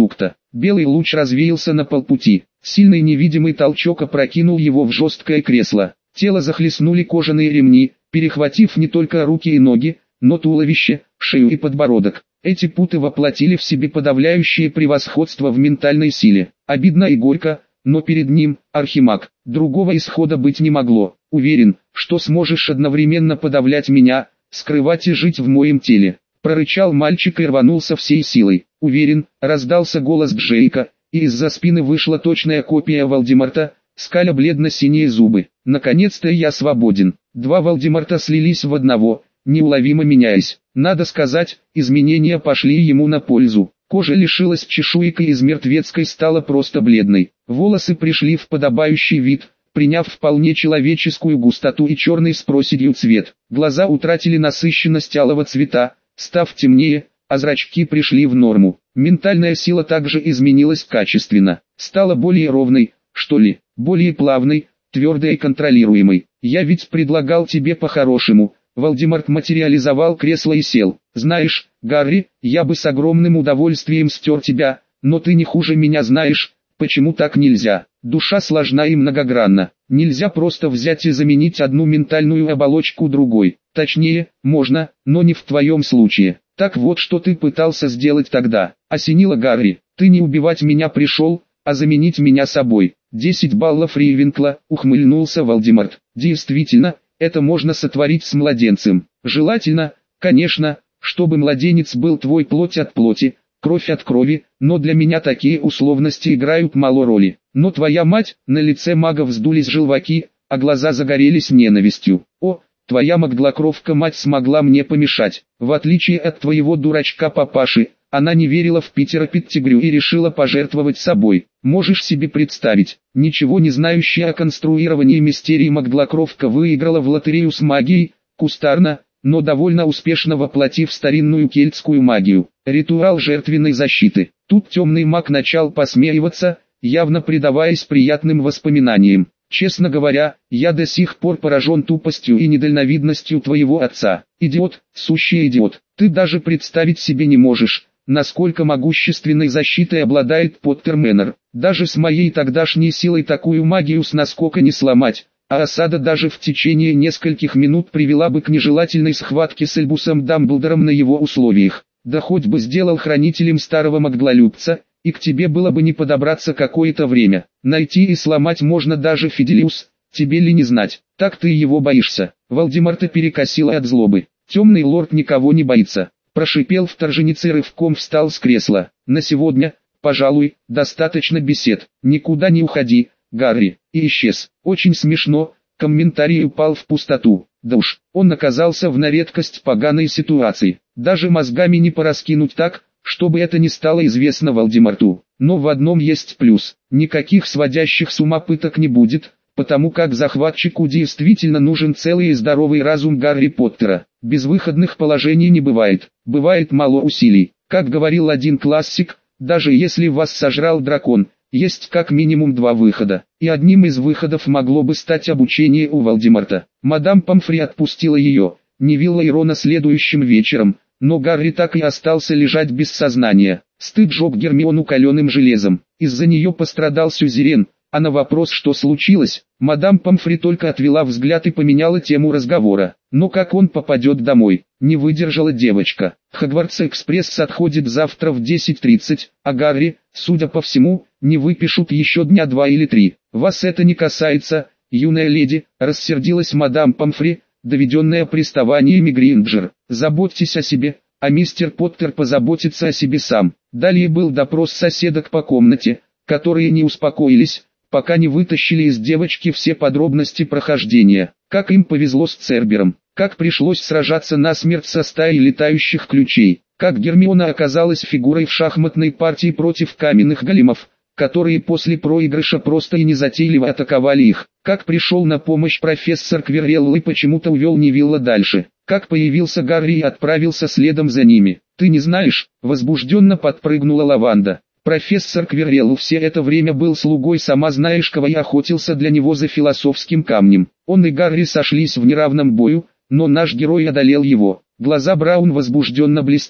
[SPEAKER 1] Белый луч развеялся на полпути. Сильный невидимый толчок опрокинул его в жесткое кресло. Тело захлестнули кожаные ремни, перехватив не только руки и ноги, но туловище, шею и подбородок. Эти путы воплотили в себе подавляющее превосходство в ментальной силе. Обидно и горько, но перед ним, архимаг, другого исхода быть не могло. Уверен, что сможешь одновременно подавлять меня, скрывать и жить в моем теле. Прорычал мальчик и рванулся всей силой. Уверен, раздался голос Джейка, и из-за спины вышла точная копия Волдемарта, скаля бледно-синие зубы. Наконец-то я свободен. Два Волдемарта слились в одного, неуловимо меняясь. Надо сказать, изменения пошли ему на пользу. Кожа лишилась чешуек и из мертвецкой стала просто бледной. Волосы пришли в подобающий вид, приняв вполне человеческую густоту и черный с проседью цвет. Глаза утратили насыщенность алого цвета, став темнее, а зрачки пришли в норму. Ментальная сила также изменилась качественно, стала более ровной, что ли, более плавной, твердой и контролируемой. Я ведь предлагал тебе по-хорошему. Волдемарт материализовал кресло и сел. Знаешь, Гарри, я бы с огромным удовольствием стер тебя, но ты не хуже меня знаешь, почему так нельзя. Душа сложна и многогранна. Нельзя просто взять и заменить одну ментальную оболочку другой. Точнее, можно, но не в твоем случае. Так вот, что ты пытался сделать тогда. Осенило Гарри. Ты не убивать меня пришел, а заменить меня собой. 10 баллов Рейвенкла, ухмыльнулся Волдемарт. Действительно, это можно сотворить с младенцем. Желательно, конечно, чтобы младенец был твой плоть от плоти, кровь от крови, но для меня такие условности играют мало роли. Но твоя мать, на лице мага вздулись желваки, а глаза загорелись ненавистью. О, твоя маглокровка мать смогла мне помешать. В отличие от твоего дурачка-папаши, она не верила в Питера Петтигрю и решила пожертвовать собой. Можешь себе представить, ничего не знающая о конструировании мистерии маглокровка выиграла в лотерею с магией, кустарно, но довольно успешно воплотив старинную кельтскую магию, ритуал жертвенной защиты. Тут темный маг начал посмеиваться, явно предаваясь приятным воспоминаниям. Честно говоря, я до сих пор поражен тупостью и недальновидностью твоего отца. Идиот, сущий идиот. Ты даже представить себе не можешь, насколько могущественной защитой обладает Поттер Мэннер. Даже с моей тогдашней силой такую магию с наскока не сломать, а осада даже в течение нескольких минут привела бы к нежелательной схватке с Альбусом Дамблдором на его условиях. Да хоть бы сделал хранителем старого маглолюбца, и к тебе было бы не подобраться какое-то время. Найти и сломать можно даже Фиделиус, тебе ли не знать, так ты его боишься. Волдемарта перекосило от злобы. Темный лорд никого не боится. Прошипел вторженец и рывком встал с кресла. На сегодня, пожалуй, достаточно бесед. Никуда не уходи, Гарри. И исчез. Очень смешно, комментарий упал в пустоту. Да уж, он оказался в на редкость поганой ситуации. Даже мозгами не пораскинуть так, чтобы это не стало известно Волдемарту. Но в одном есть плюс. Никаких сводящих с ума пыток не будет, потому как захватчику действительно нужен целый и здоровый разум Гарри Поттера. Безвыходных положений не бывает, бывает мало усилий. Как говорил один классик, даже если вас сожрал дракон, есть как минимум два выхода. И одним из выходов могло бы стать обучение у Волдемарта. Мадам Помфри отпустила ее, Невилла и Рона следующим вечером, но Гарри так и остался лежать без сознания. Стыд жег Гермиону каленым железом. Из-за нее пострадал Сюзерен, а на вопрос, что случилось, мадам Помфри только отвела взгляд и поменяла тему разговора. Но как он попадет домой? Не выдержала девочка. Хогвартс-экспресс отходит завтра в 10:30, а Гарри, судя по всему, не выпишут еще дня 2 или 3. Вас это не касается, юная леди, рассердилась мадам Помфри, доведенная приставаниями Гринджер. Заботьтесь о себе, а мистер Поттер позаботится о себе сам. Далее был допрос соседок по комнате, которые не успокоились, пока не вытащили из девочки все подробности прохождения. Как им повезло с Цербером, как пришлось сражаться насмерть со стаей летающих ключей, как Гермиона оказалась фигурой в шахматной партии против каменных големов, которые после проигрыша просто и незатейливо атаковали их, как пришел на помощь профессор Квиррелл и почему-то увел Невилла дальше, как появился Гарри и отправился следом за ними. «Ты не знаешь?» – возбужденно подпрыгнула Лаванда. Профессор Квиррелл все это время был слугой сама знаешь кого и охотился для него за философским камнем. Он и Гарри сошлись в неравном бою, но наш герой одолел его. Глаза Браун возбужденно блестели.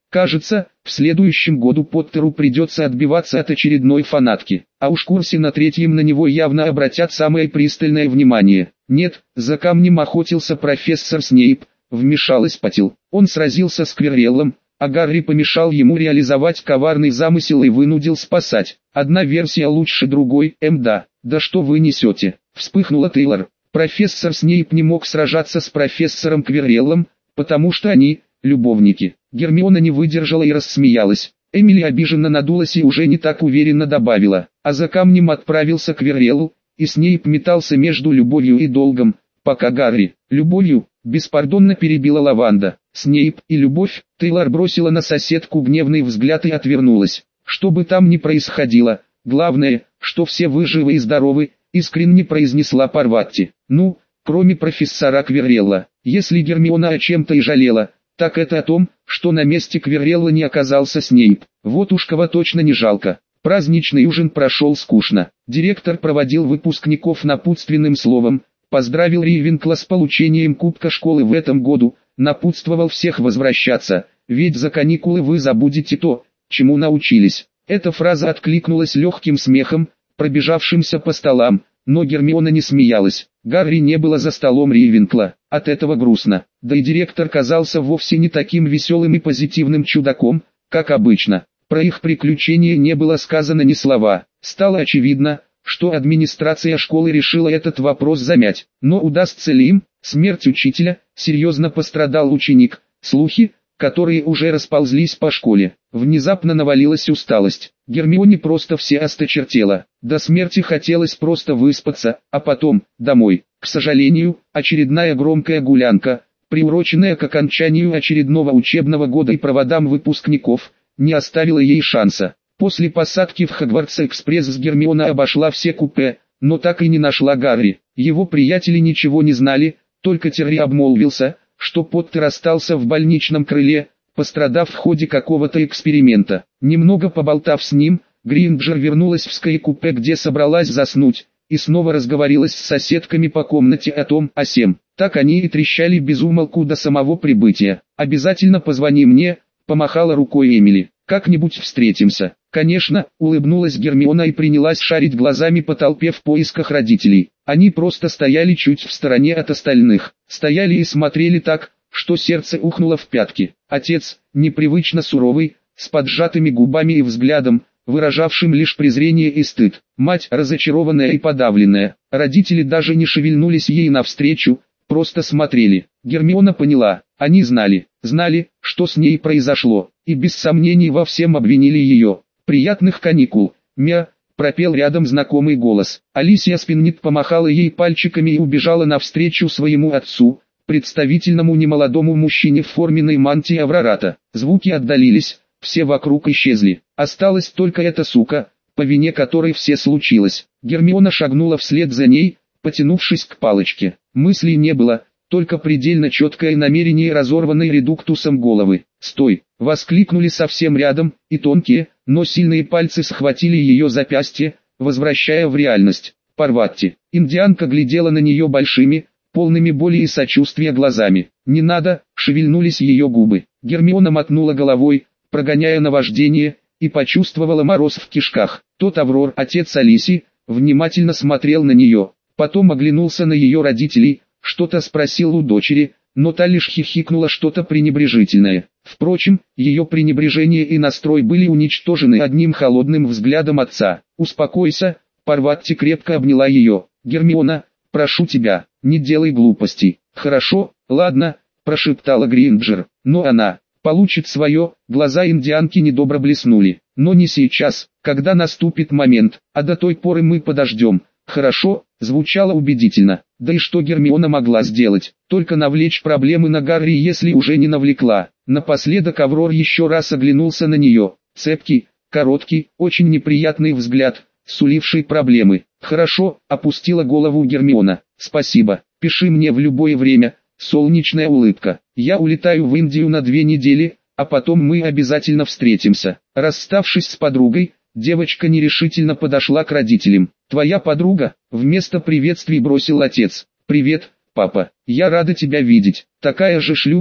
[SPEAKER 1] Кажется, в следующем году Поттеру придется отбиваться от очередной фанатки, а уж в курсе на третьем на него явно обратят самое пристальное внимание. Нет, за камнем охотился профессор Снейп, вмешалась Патил. Он сразился с Квирреллом, а Гарри помешал ему реализовать коварный замысел и вынудил спасать. Одна версия лучше другой, да что вы несете, вспыхнула Тейлор. Профессор Снейп не мог сражаться с профессором Квирреллом, потому что они любовники. Гермиона не выдержала и рассмеялась. Эмили обиженно надулась и уже не так уверенно добавила, а за камнем отправился к Квирреллу, и Снейп метался между любовью и долгом, пока Гарри, любовью, беспардонно перебила Лаванда. Снейп и любовь. Тейлор бросила на соседку гневный взгляд и отвернулась. Что бы там ни происходило, главное, что все вы живы и здоровы, искренне произнесла Парватти. Ну, кроме профессора Квиррелла. Если Гермиона о чем-то и жалела, так это о том, что на месте Квиррелла не оказался Снейп. Вот уж кого точно не жалко. Праздничный ужин прошел скучно. Директор проводил выпускников напутственным словом, поздравил Ривенкла с получением кубка школы в этом году, напутствовал всех возвращаться, ведь за каникулы вы забудете то, чему научились. Эта фраза откликнулась легким смехом, пробежавшимся по столам, но Гермиона не смеялась. Гарри не было за столом Ривенкла, от этого грустно. Да и директор казался вовсе не таким веселым и позитивным чудаком, как обычно. Про их приключения не было сказано ни слова. Стало очевидно, что администрация школы решила этот вопрос замять. Но удастся ли им? Смерть учителя, серьезно пострадал ученик. Слухи, которые уже расползлись по школе. Внезапно навалилась усталость. Гермионе просто все осточертело. До смерти хотелось просто выспаться, а потом домой. К сожалению, очередная громкая гулянка, приуроченная к окончанию очередного учебного года и проводам выпускников, не оставила ей шанса. После посадки в Хогвартс-экспресс Гермиона обошла все купе, но так и не нашла Гарри. Его приятели ничего не знали, только Терри обмолвился, что Поттер остался в больничном крыле, пострадав в ходе какого-то эксперимента. Немного поболтав с ним, Гринджер вернулась в скай-купе, где собралась заснуть, и снова разговорилась с соседками по комнате о том, о сем. Так они и трещали без умолку до самого прибытия. «Обязательно позвони мне», — помахала рукой Эмили. «Как-нибудь встретимся». Конечно, улыбнулась Гермиона и принялась шарить глазами по толпе в поисках родителей. Они просто стояли чуть в стороне от остальных. Стояли и смотрели так, что сердце ухнуло в пятки. Отец, непривычно суровый, с поджатыми губами и взглядом, выражавшим лишь презрение и стыд. Мать, разочарованная и подавленная. Родители даже не шевельнулись ей навстречу, просто смотрели. Гермиона поняла, они знали, что с ней произошло, и без сомнений во всем обвинили ее. «Приятных каникул, мя», пропел рядом знакомый голос. Алисия Спиннит помахала ей пальчиками и убежала навстречу своему отцу, представительному немолодому мужчине в форменной мантии Аврората. Звуки отдалились, все вокруг исчезли. Осталась только эта сука, по вине которой все случилось. Гермиона шагнула вслед за ней, потянувшись к палочке. Мыслей не было, только предельно четкое намерение, разорванной редуктусом головы. «Стой!» — воскликнули совсем рядом, и тонкие, но сильные пальцы схватили ее запястье, возвращая в реальность. Парватти. Индианка глядела на нее большими, полными боли и сочувствия глазами. «Не надо!» — шевельнулись ее губы. Гермиона мотнула головой, прогоняя наваждение, и почувствовала мороз в кишках. Тот Аврор, отец Алиси, внимательно смотрел на нее, потом оглянулся на ее родителей, что-то спросил у дочери, но та лишь хихикнула что-то пренебрежительное. Впрочем, ее пренебрежение и настрой были уничтожены одним холодным взглядом отца. «Успокойся», — Парватти крепко обняла ее. «Гермиона, прошу тебя, не делай глупостей». «Хорошо, ладно», — прошептала Гринджер, «но она получит свое». Глаза индианки недобро блеснули. «Но не сейчас, когда наступит момент, а до той поры мы подождем». «Хорошо», — звучало убедительно. Да и что Гермиона могла сделать? Только навлечь проблемы на Гарри, если уже не навлекла. Напоследок Аврор еще раз оглянулся на нее. Цепкий, короткий, очень неприятный взгляд, суливший проблемы. «Хорошо», — опустила голову Гермиона. «Спасибо, пиши мне в любое время». Солнечная улыбка. «Я улетаю в Индию на 2 недели, а потом мы обязательно встретимся». Расставшись с подругой, девочка нерешительно подошла к родителям. «Твоя подруга?» — вместо приветствий бросил отец. «Привет, папа, я рада тебя видеть. Такая же шлюха,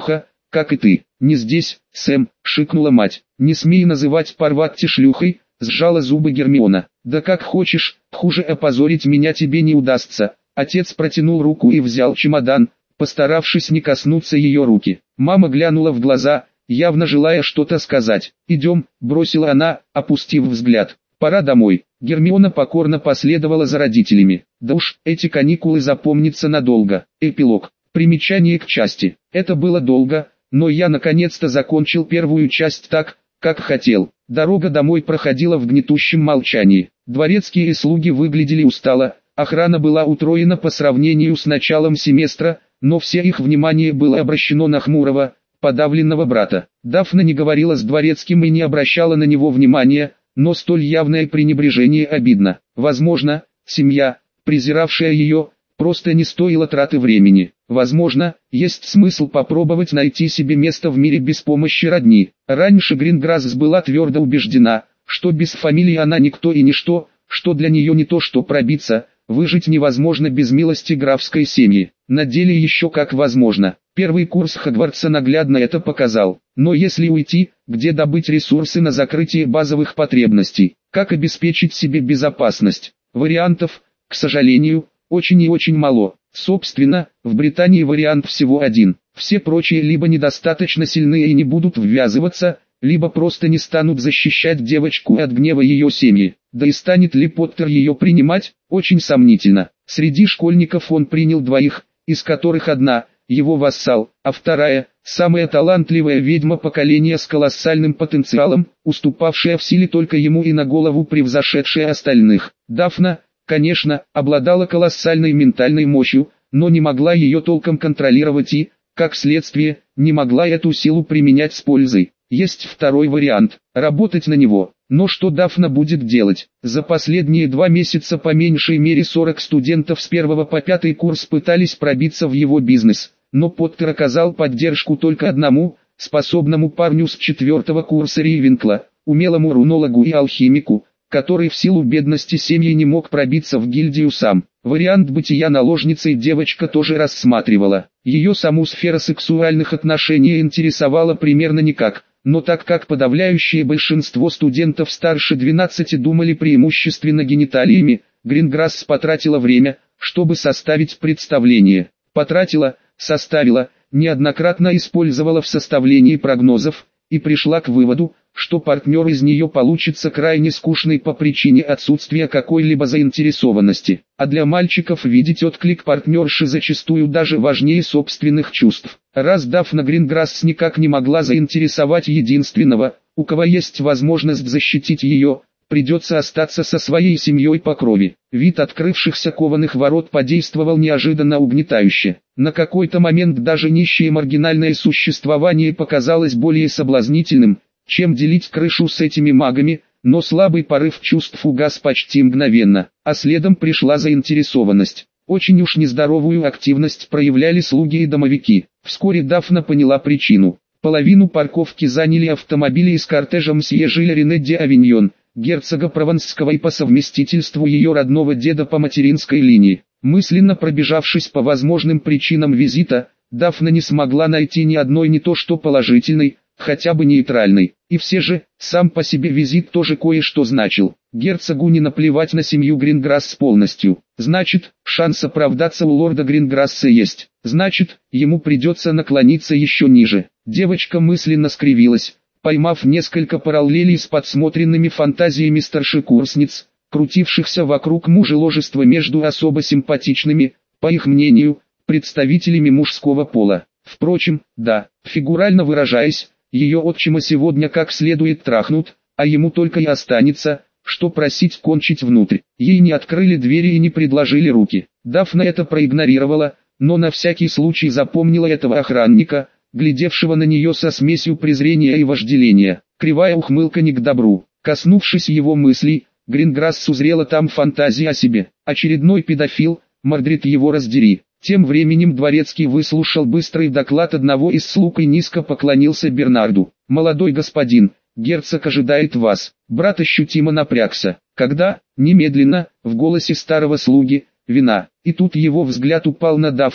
[SPEAKER 1] как и ты. Не здесь, Сэм, шикнула мать. Не смей называть Парватти шлюхой, сжала зубы Гермиона. Да как хочешь, хуже опозорить меня тебе не удастся. Отец протянул руку и взял чемодан, постаравшись не коснуться ее руки. Мама глянула в глаза, явно желая что-то сказать. «Идем», — бросила она, опустив взгляд. «Пора домой». Гермиона покорно последовала за родителями. Да уж, эти каникулы запомнятся надолго. Эпилог. Примечание к части. Это было долго, но я наконец-то закончил первую часть так, как хотел. Дорога домой проходила в гнетущем молчании. Дворецкие слуги выглядели устало, охрана была утроена по сравнению с началом семестра, но все их внимание было обращено на хмурого, подавленного брата. Дафна не говорила с дворецким и не обращала на него внимания, но столь явное пренебрежение обидно. Возможно, семья, презиравшая ее, просто не стоила траты времени. Возможно, есть смысл попробовать найти себе место в мире без помощи родни. Раньше Гринграсс была твердо убеждена, что без фамилии она никто и ничто, что для нее не то что пробиться, выжить невозможно без милости графской семьи. На деле еще как возможно. Первый курс Хогвартса наглядно это показал. Но если уйти, где добыть ресурсы на закрытие базовых потребностей? Как обеспечить себе безопасность? Вариантов, к сожалению, очень и очень мало. Собственно, в Британии вариант всего один. Все прочие либо недостаточно сильны и не будут ввязываться, либо просто не станут защищать девочку от гнева ее семьи. Да и станет ли Поттер ее принимать, очень сомнительно. Среди школьников он принял двоих, из которых одна – его вассал, а вторая – самая талантливая ведьма поколения с колоссальным потенциалом, уступавшая в силе только ему и на голову превзошедшая остальных. Дафна, конечно, обладала колоссальной ментальной мощью, но не могла ее толком контролировать и, как следствие, не могла эту силу применять с пользой. Есть второй вариант – работать на него. Но что Дафна будет делать? За последние 2 месяца по меньшей мере 40 студентов с 1 по 5 курс пытались пробиться в его бизнес, но Поттер оказал поддержку только одному, способному парню с 4 курса Рейвенкла, умелому рунологу и алхимику, который в силу бедности семьи не мог пробиться в гильдию сам. Вариант бытия наложницей девочка тоже рассматривала. Ее саму сфера сексуальных отношений интересовала примерно никак, но так как подавляющее большинство студентов старше 12 думали преимущественно гениталиями, Гринграсс потратила время, чтобы составить представление. Потратила, составила, неоднократно использовала в составлении прогнозов, и пришла к выводу, что партнер из нее получится крайне скучный по причине отсутствия какой-либо заинтересованности. А для мальчиков видеть отклик партнерши зачастую даже важнее собственных чувств. Раз Дафна Гринграсс никак не могла заинтересовать единственного, у кого есть возможность защитить ее, придется остаться со своей семьей по крови. Вид открывшихся кованых ворот подействовал неожиданно угнетающе. На какой-то момент даже нищее маргинальное существование показалось более соблазнительным, чем делить крышу с этими магами, но слабый порыв чувств угас почти мгновенно, а следом пришла заинтересованность. Очень уж нездоровую активность проявляли слуги и домовики. Вскоре Дафна поняла причину. Половину парковки заняли автомобили из кортежа мсье Жиля Рене де Авиньон, герцога Провансского и по совместительству ее родного деда по материнской линии. Мысленно пробежавшись по возможным причинам визита, Дафна не смогла найти ни одной не то что положительной, хотя бы нейтральной. И все же, сам по себе визит тоже кое-что значил. Герцогу не наплевать на семью Гринграсс полностью. Значит, шанс оправдаться у лорда Гринграсса есть. Значит, ему придется наклониться еще ниже. Девочка мысленно скривилась, поймав несколько параллелей с подсмотренными фантазиями старшекурсниц, крутившихся вокруг мужеложества между особо симпатичными, по их мнению, представителями мужского пола. Впрочем, да, фигурально выражаясь, ее отчима сегодня как следует трахнут, а ему только и останется, что просить кончить внутрь. Ей не открыли двери и не предложили руки. Дафна это проигнорировала, но на всякий случай запомнила этого охранника, глядевшего на нее со смесью презрения и вожделения. Кривая ухмылка не к добру. Коснувшись его мыслей, Гринграсс узрела там фантазии о себе. Очередной педофил, Мордрид его раздери. Тем временем дворецкий выслушал быстрый доклад одного из слуг и низко поклонился Бернарду. «Молодой господин, герцог ожидает вас». Брат ощутимо напрягся. «Когда?» «Немедленно», в голосе старого слуги, «вина». И тут его взгляд упал на Дафну,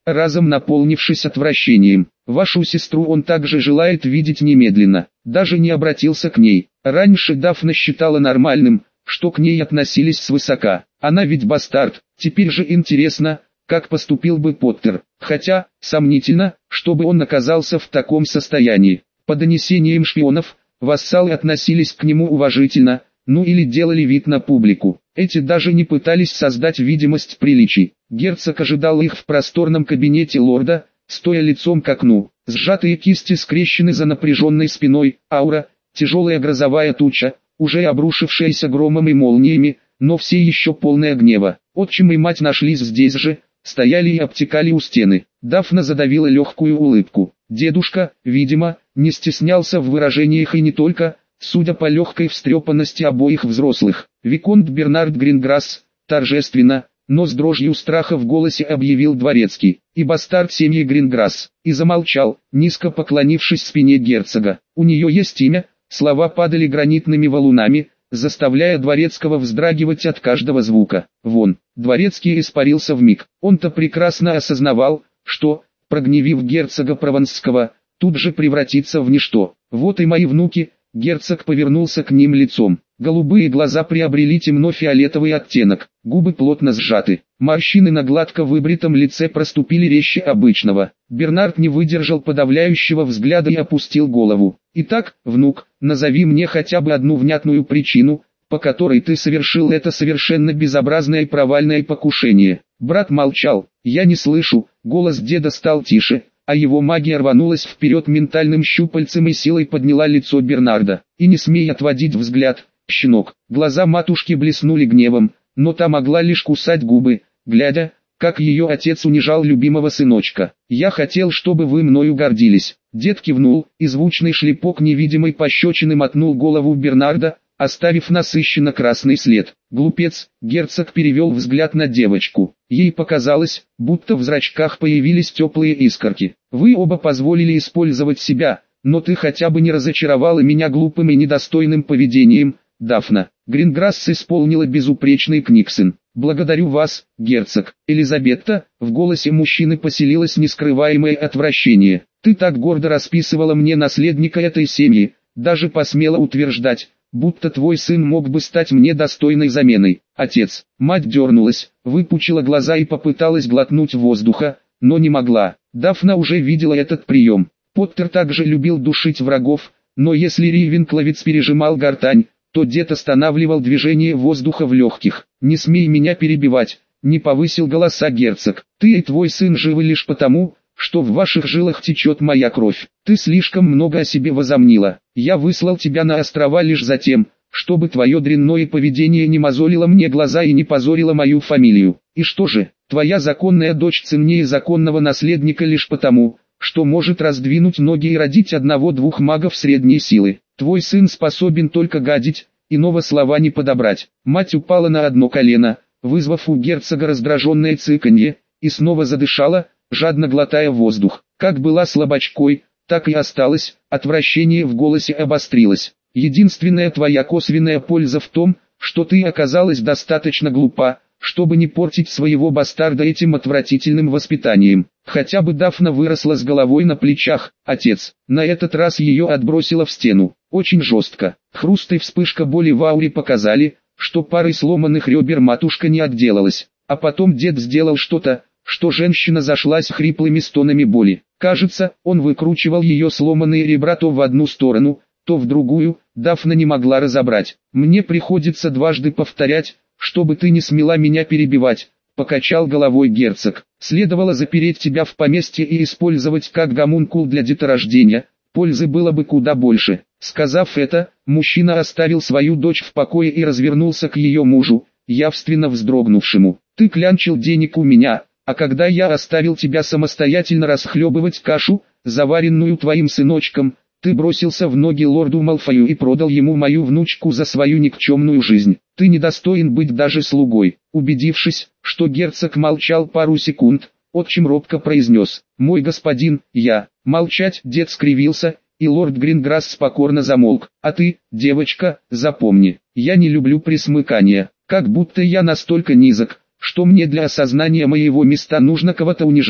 [SPEAKER 1] разом наполнившись отвращением. Вашу сестру он также желает видеть немедленно. Даже не обратился к ней. Раньше Дафна считала нормальным, что к ней относились свысока. Она ведь бастард. Теперь же интересно, как поступил бы Поттер. Хотя, сомнительно, чтобы он оказался в таком состоянии. По донесениям шпионов, вассалы относились к нему уважительно, ну или делали вид на публику. Эти даже не пытались создать видимость приличий. Герцог ожидал их в просторном кабинете лорда, стоя лицом к окну. Сжатые кисти скрещены за напряженной спиной, аура, тяжелая грозовая туча, уже обрушившаяся громом и молниями, но все еще полная гнева. Отчим и мать нашлись здесь же, стояли и обтекали у стены. Дафна задавила легкую улыбку. Дедушка, видимо, не стеснялся в выражениях и не только, судя по легкой встрепанности обоих взрослых. Виконт Бернард Гринграсс, торжественно, но с дрожью страха в голосе объявил дворецкий, и бастард семьи Гринграсс, и замолчал, низко поклонившись спине герцога. У нее есть имя, слова падали гранитными валунами, заставляя дворецкого вздрагивать от каждого звука. Вон, дворецкий испарился вмиг. Он-то прекрасно осознавал, что, прогневив герцога Прованского, тут же превратится в ничто. Вот и мои внуки. Герцог повернулся к ним лицом. Голубые глаза приобрели темно-фиолетовый оттенок, губы плотно сжаты. Морщины на гладко выбритом лице проступили резче обычного. Бернард не выдержал подавляющего взгляда и опустил голову. «Итак, внук, назови мне хотя бы одну внятную причину, по которой ты совершил это совершенно безобразное и провальное покушение». Брат молчал. «Я не слышу». Голос деда стал тише, а его магия рванулась вперед ментальным щупальцем и силой подняла лицо Бернарда. «И не смей отводить взгляд, щенок». Глаза матушки блеснули гневом, но та могла лишь кусать губы, глядя, как ее отец унижал любимого сыночка. «Я хотел, чтобы вы мною гордились». Дед кивнул, и звучный шлепок невидимой пощечины мотнул голову Бернарда, оставив насыщенно красный след. «Глупец», герцог перевел взгляд на девочку. Ей показалось, будто в зрачках появились теплые искорки. «Вы оба позволили использовать себя, но ты хотя бы не разочаровала меня глупым и недостойным поведением, Дафна». Гринграсс исполнила безупречный Книксон. «Благодарю вас, герцог». Элизабетта, в голосе мужчины поселилось нескрываемое отвращение. «Ты так гордо расписывала мне наследника этой семьи, даже посмела утверждать, будто твой сын мог бы стать мне достойной заменой». Отец. Мать дернулась, выпучила глаза и попыталась глотнуть воздуха, но не могла. Дафна уже видела этот прием. Поттер также любил душить врагов, но если Рейвенкловец пережимал гортань, то дед останавливал движение воздуха в легких. «Не смей меня перебивать», — не повысил голоса герцог. «Ты и твой сын живы лишь потому, что в ваших жилах течет моя кровь. Ты слишком много о себе возомнила. Я выслал тебя на острова лишь за тем, чтобы твое дрянное поведение не мозолило мне глаза и не позорило мою фамилию. И что же, твоя законная дочь ценнее законного наследника лишь потому, что может раздвинуть ноги и родить одного-двух магов средней силы. Твой сын способен только гадить, иного слова не подобрать». Мать упала на одно колено, вызвав у герцога раздраженное цыканье, и снова задышала, жадно глотая воздух. Как была слабачкой, так и осталась, отвращение в голосе обострилось. «Единственная твоя косвенная польза в том, что ты оказалась достаточно глупа, чтобы не портить своего бастарда этим отвратительным воспитанием». Хотя бы Дафна выросла с головой на плечах. Отец. На этот раз ее отбросило в стену. Очень жестко. Хруст и вспышка боли в ауре показали, что парой сломанных ребер матушка не отделалась. А потом дед сделал что-то, что женщина зашлась хриплыми стонами боли. Кажется, он выкручивал ее сломанные ребра то в одну сторону, то в другую. Дафна не могла разобрать. «Мне приходится дважды повторять, чтобы ты не смела меня перебивать», — покачал головой герцог. «Следовало запереть тебя в поместье и использовать как гомункул для деторождения, пользы было бы куда больше». Сказав это, мужчина оставил свою дочь в покое и развернулся к ее мужу, явственно вздрогнувшему. «Ты клянчил денег у меня, а когда я оставил тебя самостоятельно расхлебывать кашу, заваренную твоим сыночком, ты бросился в ноги лорду Малфою и продал ему мою внучку за свою никчемную жизнь. Ты недостоин быть даже слугой». Убедившись, что герцог молчал пару секунд, отчим робко произнес: «Мой господин, я». Молчать дед скривился, и лорд Гринграсс покорно замолк. «А ты, девочка, запомни, я не люблю присмыкания, как будто я настолько низок, что мне для осознания моего места нужно кого-то унижать».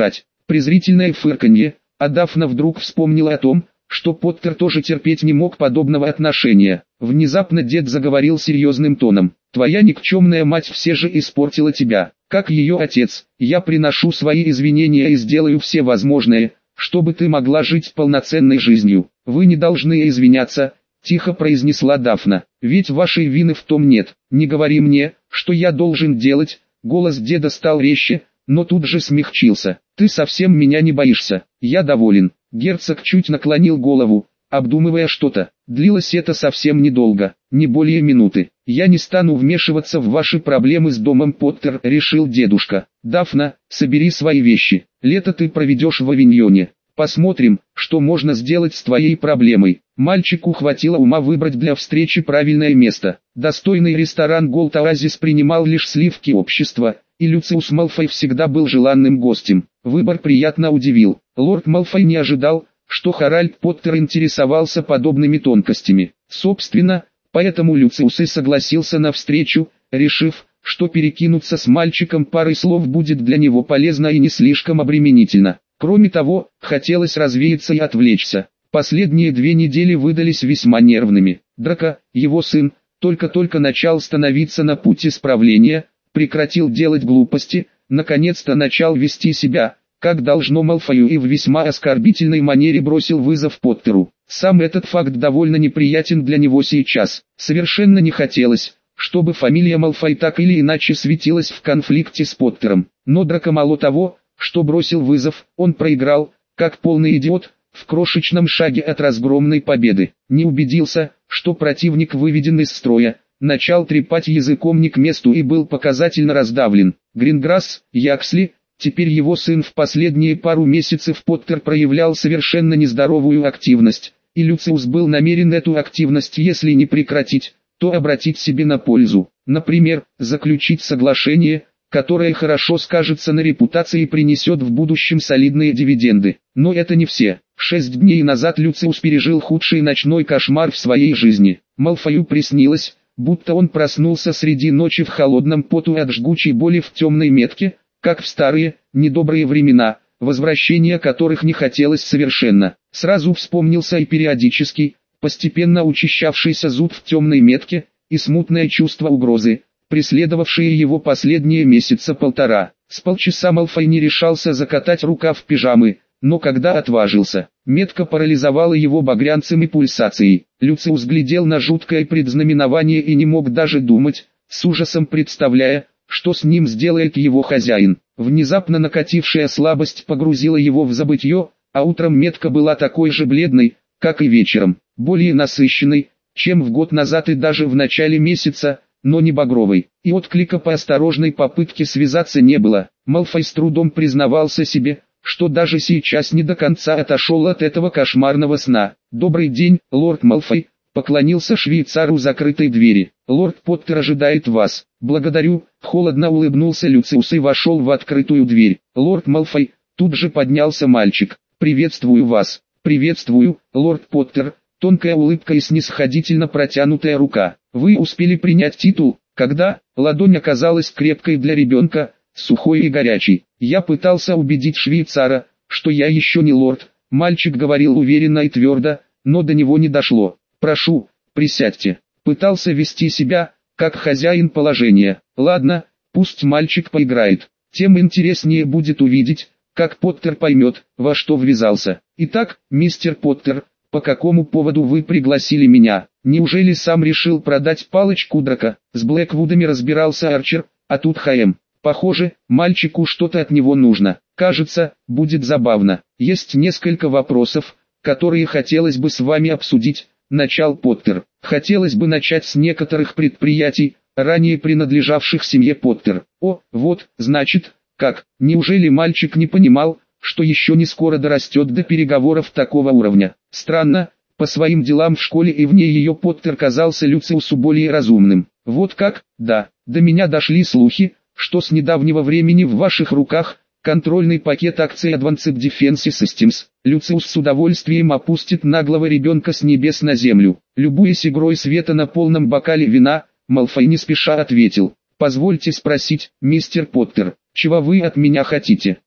[SPEAKER 1] Презрительное фырканье, а Дафна вдруг вспомнила о том, что Поттер тоже терпеть не мог подобного отношения. Внезапно дед заговорил серьезным тоном. «Твоя никчемная мать все же испортила тебя. Как ее отец, я приношу свои извинения и сделаю все возможное, чтобы ты могла жить полноценной жизнью. Вы не должны извиняться», — тихо произнесла Дафна. «Ведь вашей вины в том нет. Не говори мне, что я должен делать». Голос деда стал резче, но тут же смягчился. «Ты совсем меня не боишься. Я доволен». Герцог чуть наклонил голову, обдумывая что-то. Длилось это совсем недолго, не более минуты. «Я не стану вмешиваться в ваши проблемы с домом Поттер», — решил дедушка. «Дафна, собери свои вещи. Лето ты проведешь в Авиньоне. Посмотрим, что можно сделать с твоей проблемой». Мальчику хватило ума выбрать для встречи правильное место. Достойный ресторан Голд Оазис принимал лишь сливки общества, и Люциус Малфой всегда был желанным гостем. Выбор приятно удивил. Лорд Малфой не ожидал, что Харальд Поттер интересовался подобными тонкостями. Собственно, поэтому Люциус и согласился на встречу, решив, что перекинуться с мальчиком парой слов будет для него полезно и не слишком обременительно. Кроме того, хотелось развеяться и отвлечься. Последние 2 недели выдались весьма нервными. Драко, его сын, только-только начал становиться на путь исправления, прекратил делать глупости, наконец-то начал вести себя, как должно Малфою, и в весьма оскорбительной манере бросил вызов Поттеру. Сам этот факт довольно неприятен для него сейчас. Совершенно не хотелось, чтобы фамилия Малфой так или иначе светилась в конфликте с Поттером. Но Драко мало того, что бросил вызов, он проиграл, как полный идиот, в крошечном шаге от разгромной победы. Не убедился, что противник выведен из строя, начал трепать языком не к месту и был показательно раздавлен. Гринграсс, Яксли, теперь его сын, в последние пару месяцев Поттер проявлял совершенно нездоровую активность, и Люциус был намерен эту активность, если не прекратить, то обратить себе на пользу. Например, заключить соглашение, которое хорошо скажется на репутации и принесет в будущем солидные дивиденды. Но это не все. 6 дней назад Люциус пережил худший ночной кошмар в своей жизни. Малфою приснилось, будто он проснулся среди ночи в холодном поту от жгучей боли в темной метке, как в старые, недобрые времена, возвращения которых не хотелось совершенно. Сразу вспомнился и периодический, постепенно учащавшийся зуд в темной метке, и смутное чувство угрозы, преследовавшие его последние месяца полтора. С полчаса Малфой не решался закатать рукав пижамы, но когда отважился, метка парализовала его багрянцем и пульсацией. Люциус глядел на жуткое предзнаменование и не мог даже думать, с ужасом представляя, что с ним сделает его хозяин. Внезапно накатившая слабость погрузила его в забытье, а утром метка была такой же бледной, как и вечером, более насыщенной, чем в год назад и даже в начале месяца, но не багровой, и отклика по осторожной попытке связаться не было. Малфой с трудом признавался себе, что даже сейчас не до конца отошел от этого кошмарного сна. «Добрый день, лорд Малфой», — поклонился швейцару закрытой двери. «Лорд Поттер ожидает вас». «Благодарю», — холодно улыбнулся Люциус и вошел в открытую дверь. «Лорд Малфой», — тут же поднялся мальчик. «Приветствую вас». «Приветствую, лорд Поттер», — тонкая улыбка и снисходительно протянутая рука. «Вы успели принять титул?» Когда ладонь оказалась крепкой для ребенка, сухой и горячей. Я пытался убедить швейцара, что я еще не лорд. Мальчик говорил уверенно и твердо, но до него не дошло. «Прошу, присядьте». Пытался вести себя, как хозяин положения. Ладно, пусть мальчик поиграет. Тем интереснее будет увидеть, как Поттер поймет, во что ввязался. «Итак, мистер Поттер, по какому поводу вы пригласили меня? Неужели сам решил продать палочку Драко?» С Блэквудами разбирался Арчер, а тут ХМ. Похоже, мальчику что-то от него нужно. Кажется, будет забавно. Есть несколько вопросов, которые хотелось бы с вами обсудить, начал Поттер. Хотелось бы начать с некоторых предприятий, ранее принадлежавших семье Поттер. О, вот, значит, как? Неужели мальчик не понимал, что еще не скоро дорастет до переговоров такого уровня? Странно, по своим делам в школе и вне ее Поттер казался Люциусу более разумным. Вот как? Да, до меня дошли слухи, что с недавнего времени в ваших руках контрольный пакет акций Advanced Defense Systems. Люциус с удовольствием опустит наглого ребенка с небес на землю. Любуясь игрой света на полном бокале вина, Малфой не спеша ответил. «Позвольте спросить, мистер Поттер, чего вы от меня хотите?»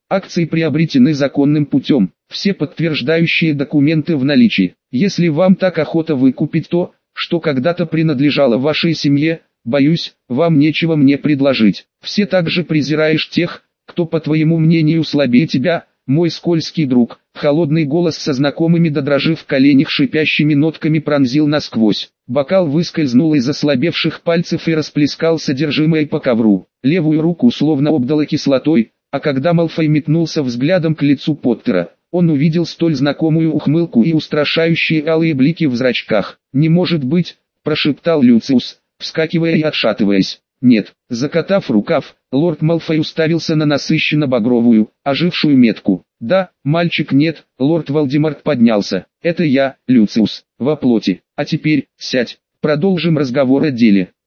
[SPEAKER 1] Акции приобретены законным путем, все подтверждающие документы в наличии. Если вам так охота выкупить то, что когда-то принадлежало вашей семье, боюсь, вам нечего мне предложить. Все также презираешь тех, кто по твоему мнению слабее тебя, мой скользкий друг. Холодный голос со знакомыми до дрожи в коленях шипящими нотками пронзил насквозь. Бокал выскользнул из ослабевших пальцев и расплескал содержимое по ковру. Левую руку словно обдало кислотой, а когда Малфой метнулся взглядом к лицу Поттера, он увидел столь знакомую ухмылку и устрашающие алые блики в зрачках. «Не может быть», – прошептал Люциус, вскакивая и отшатываясь. «Нет». Закатав рукав, лорд Малфой уставился на насыщенно-багровую, ожившую метку. «Да, мальчик, нет». Лорд Волдеморт поднялся. «Это я, Люциус, во плоти. А теперь, сядь, продолжим разговор о деле».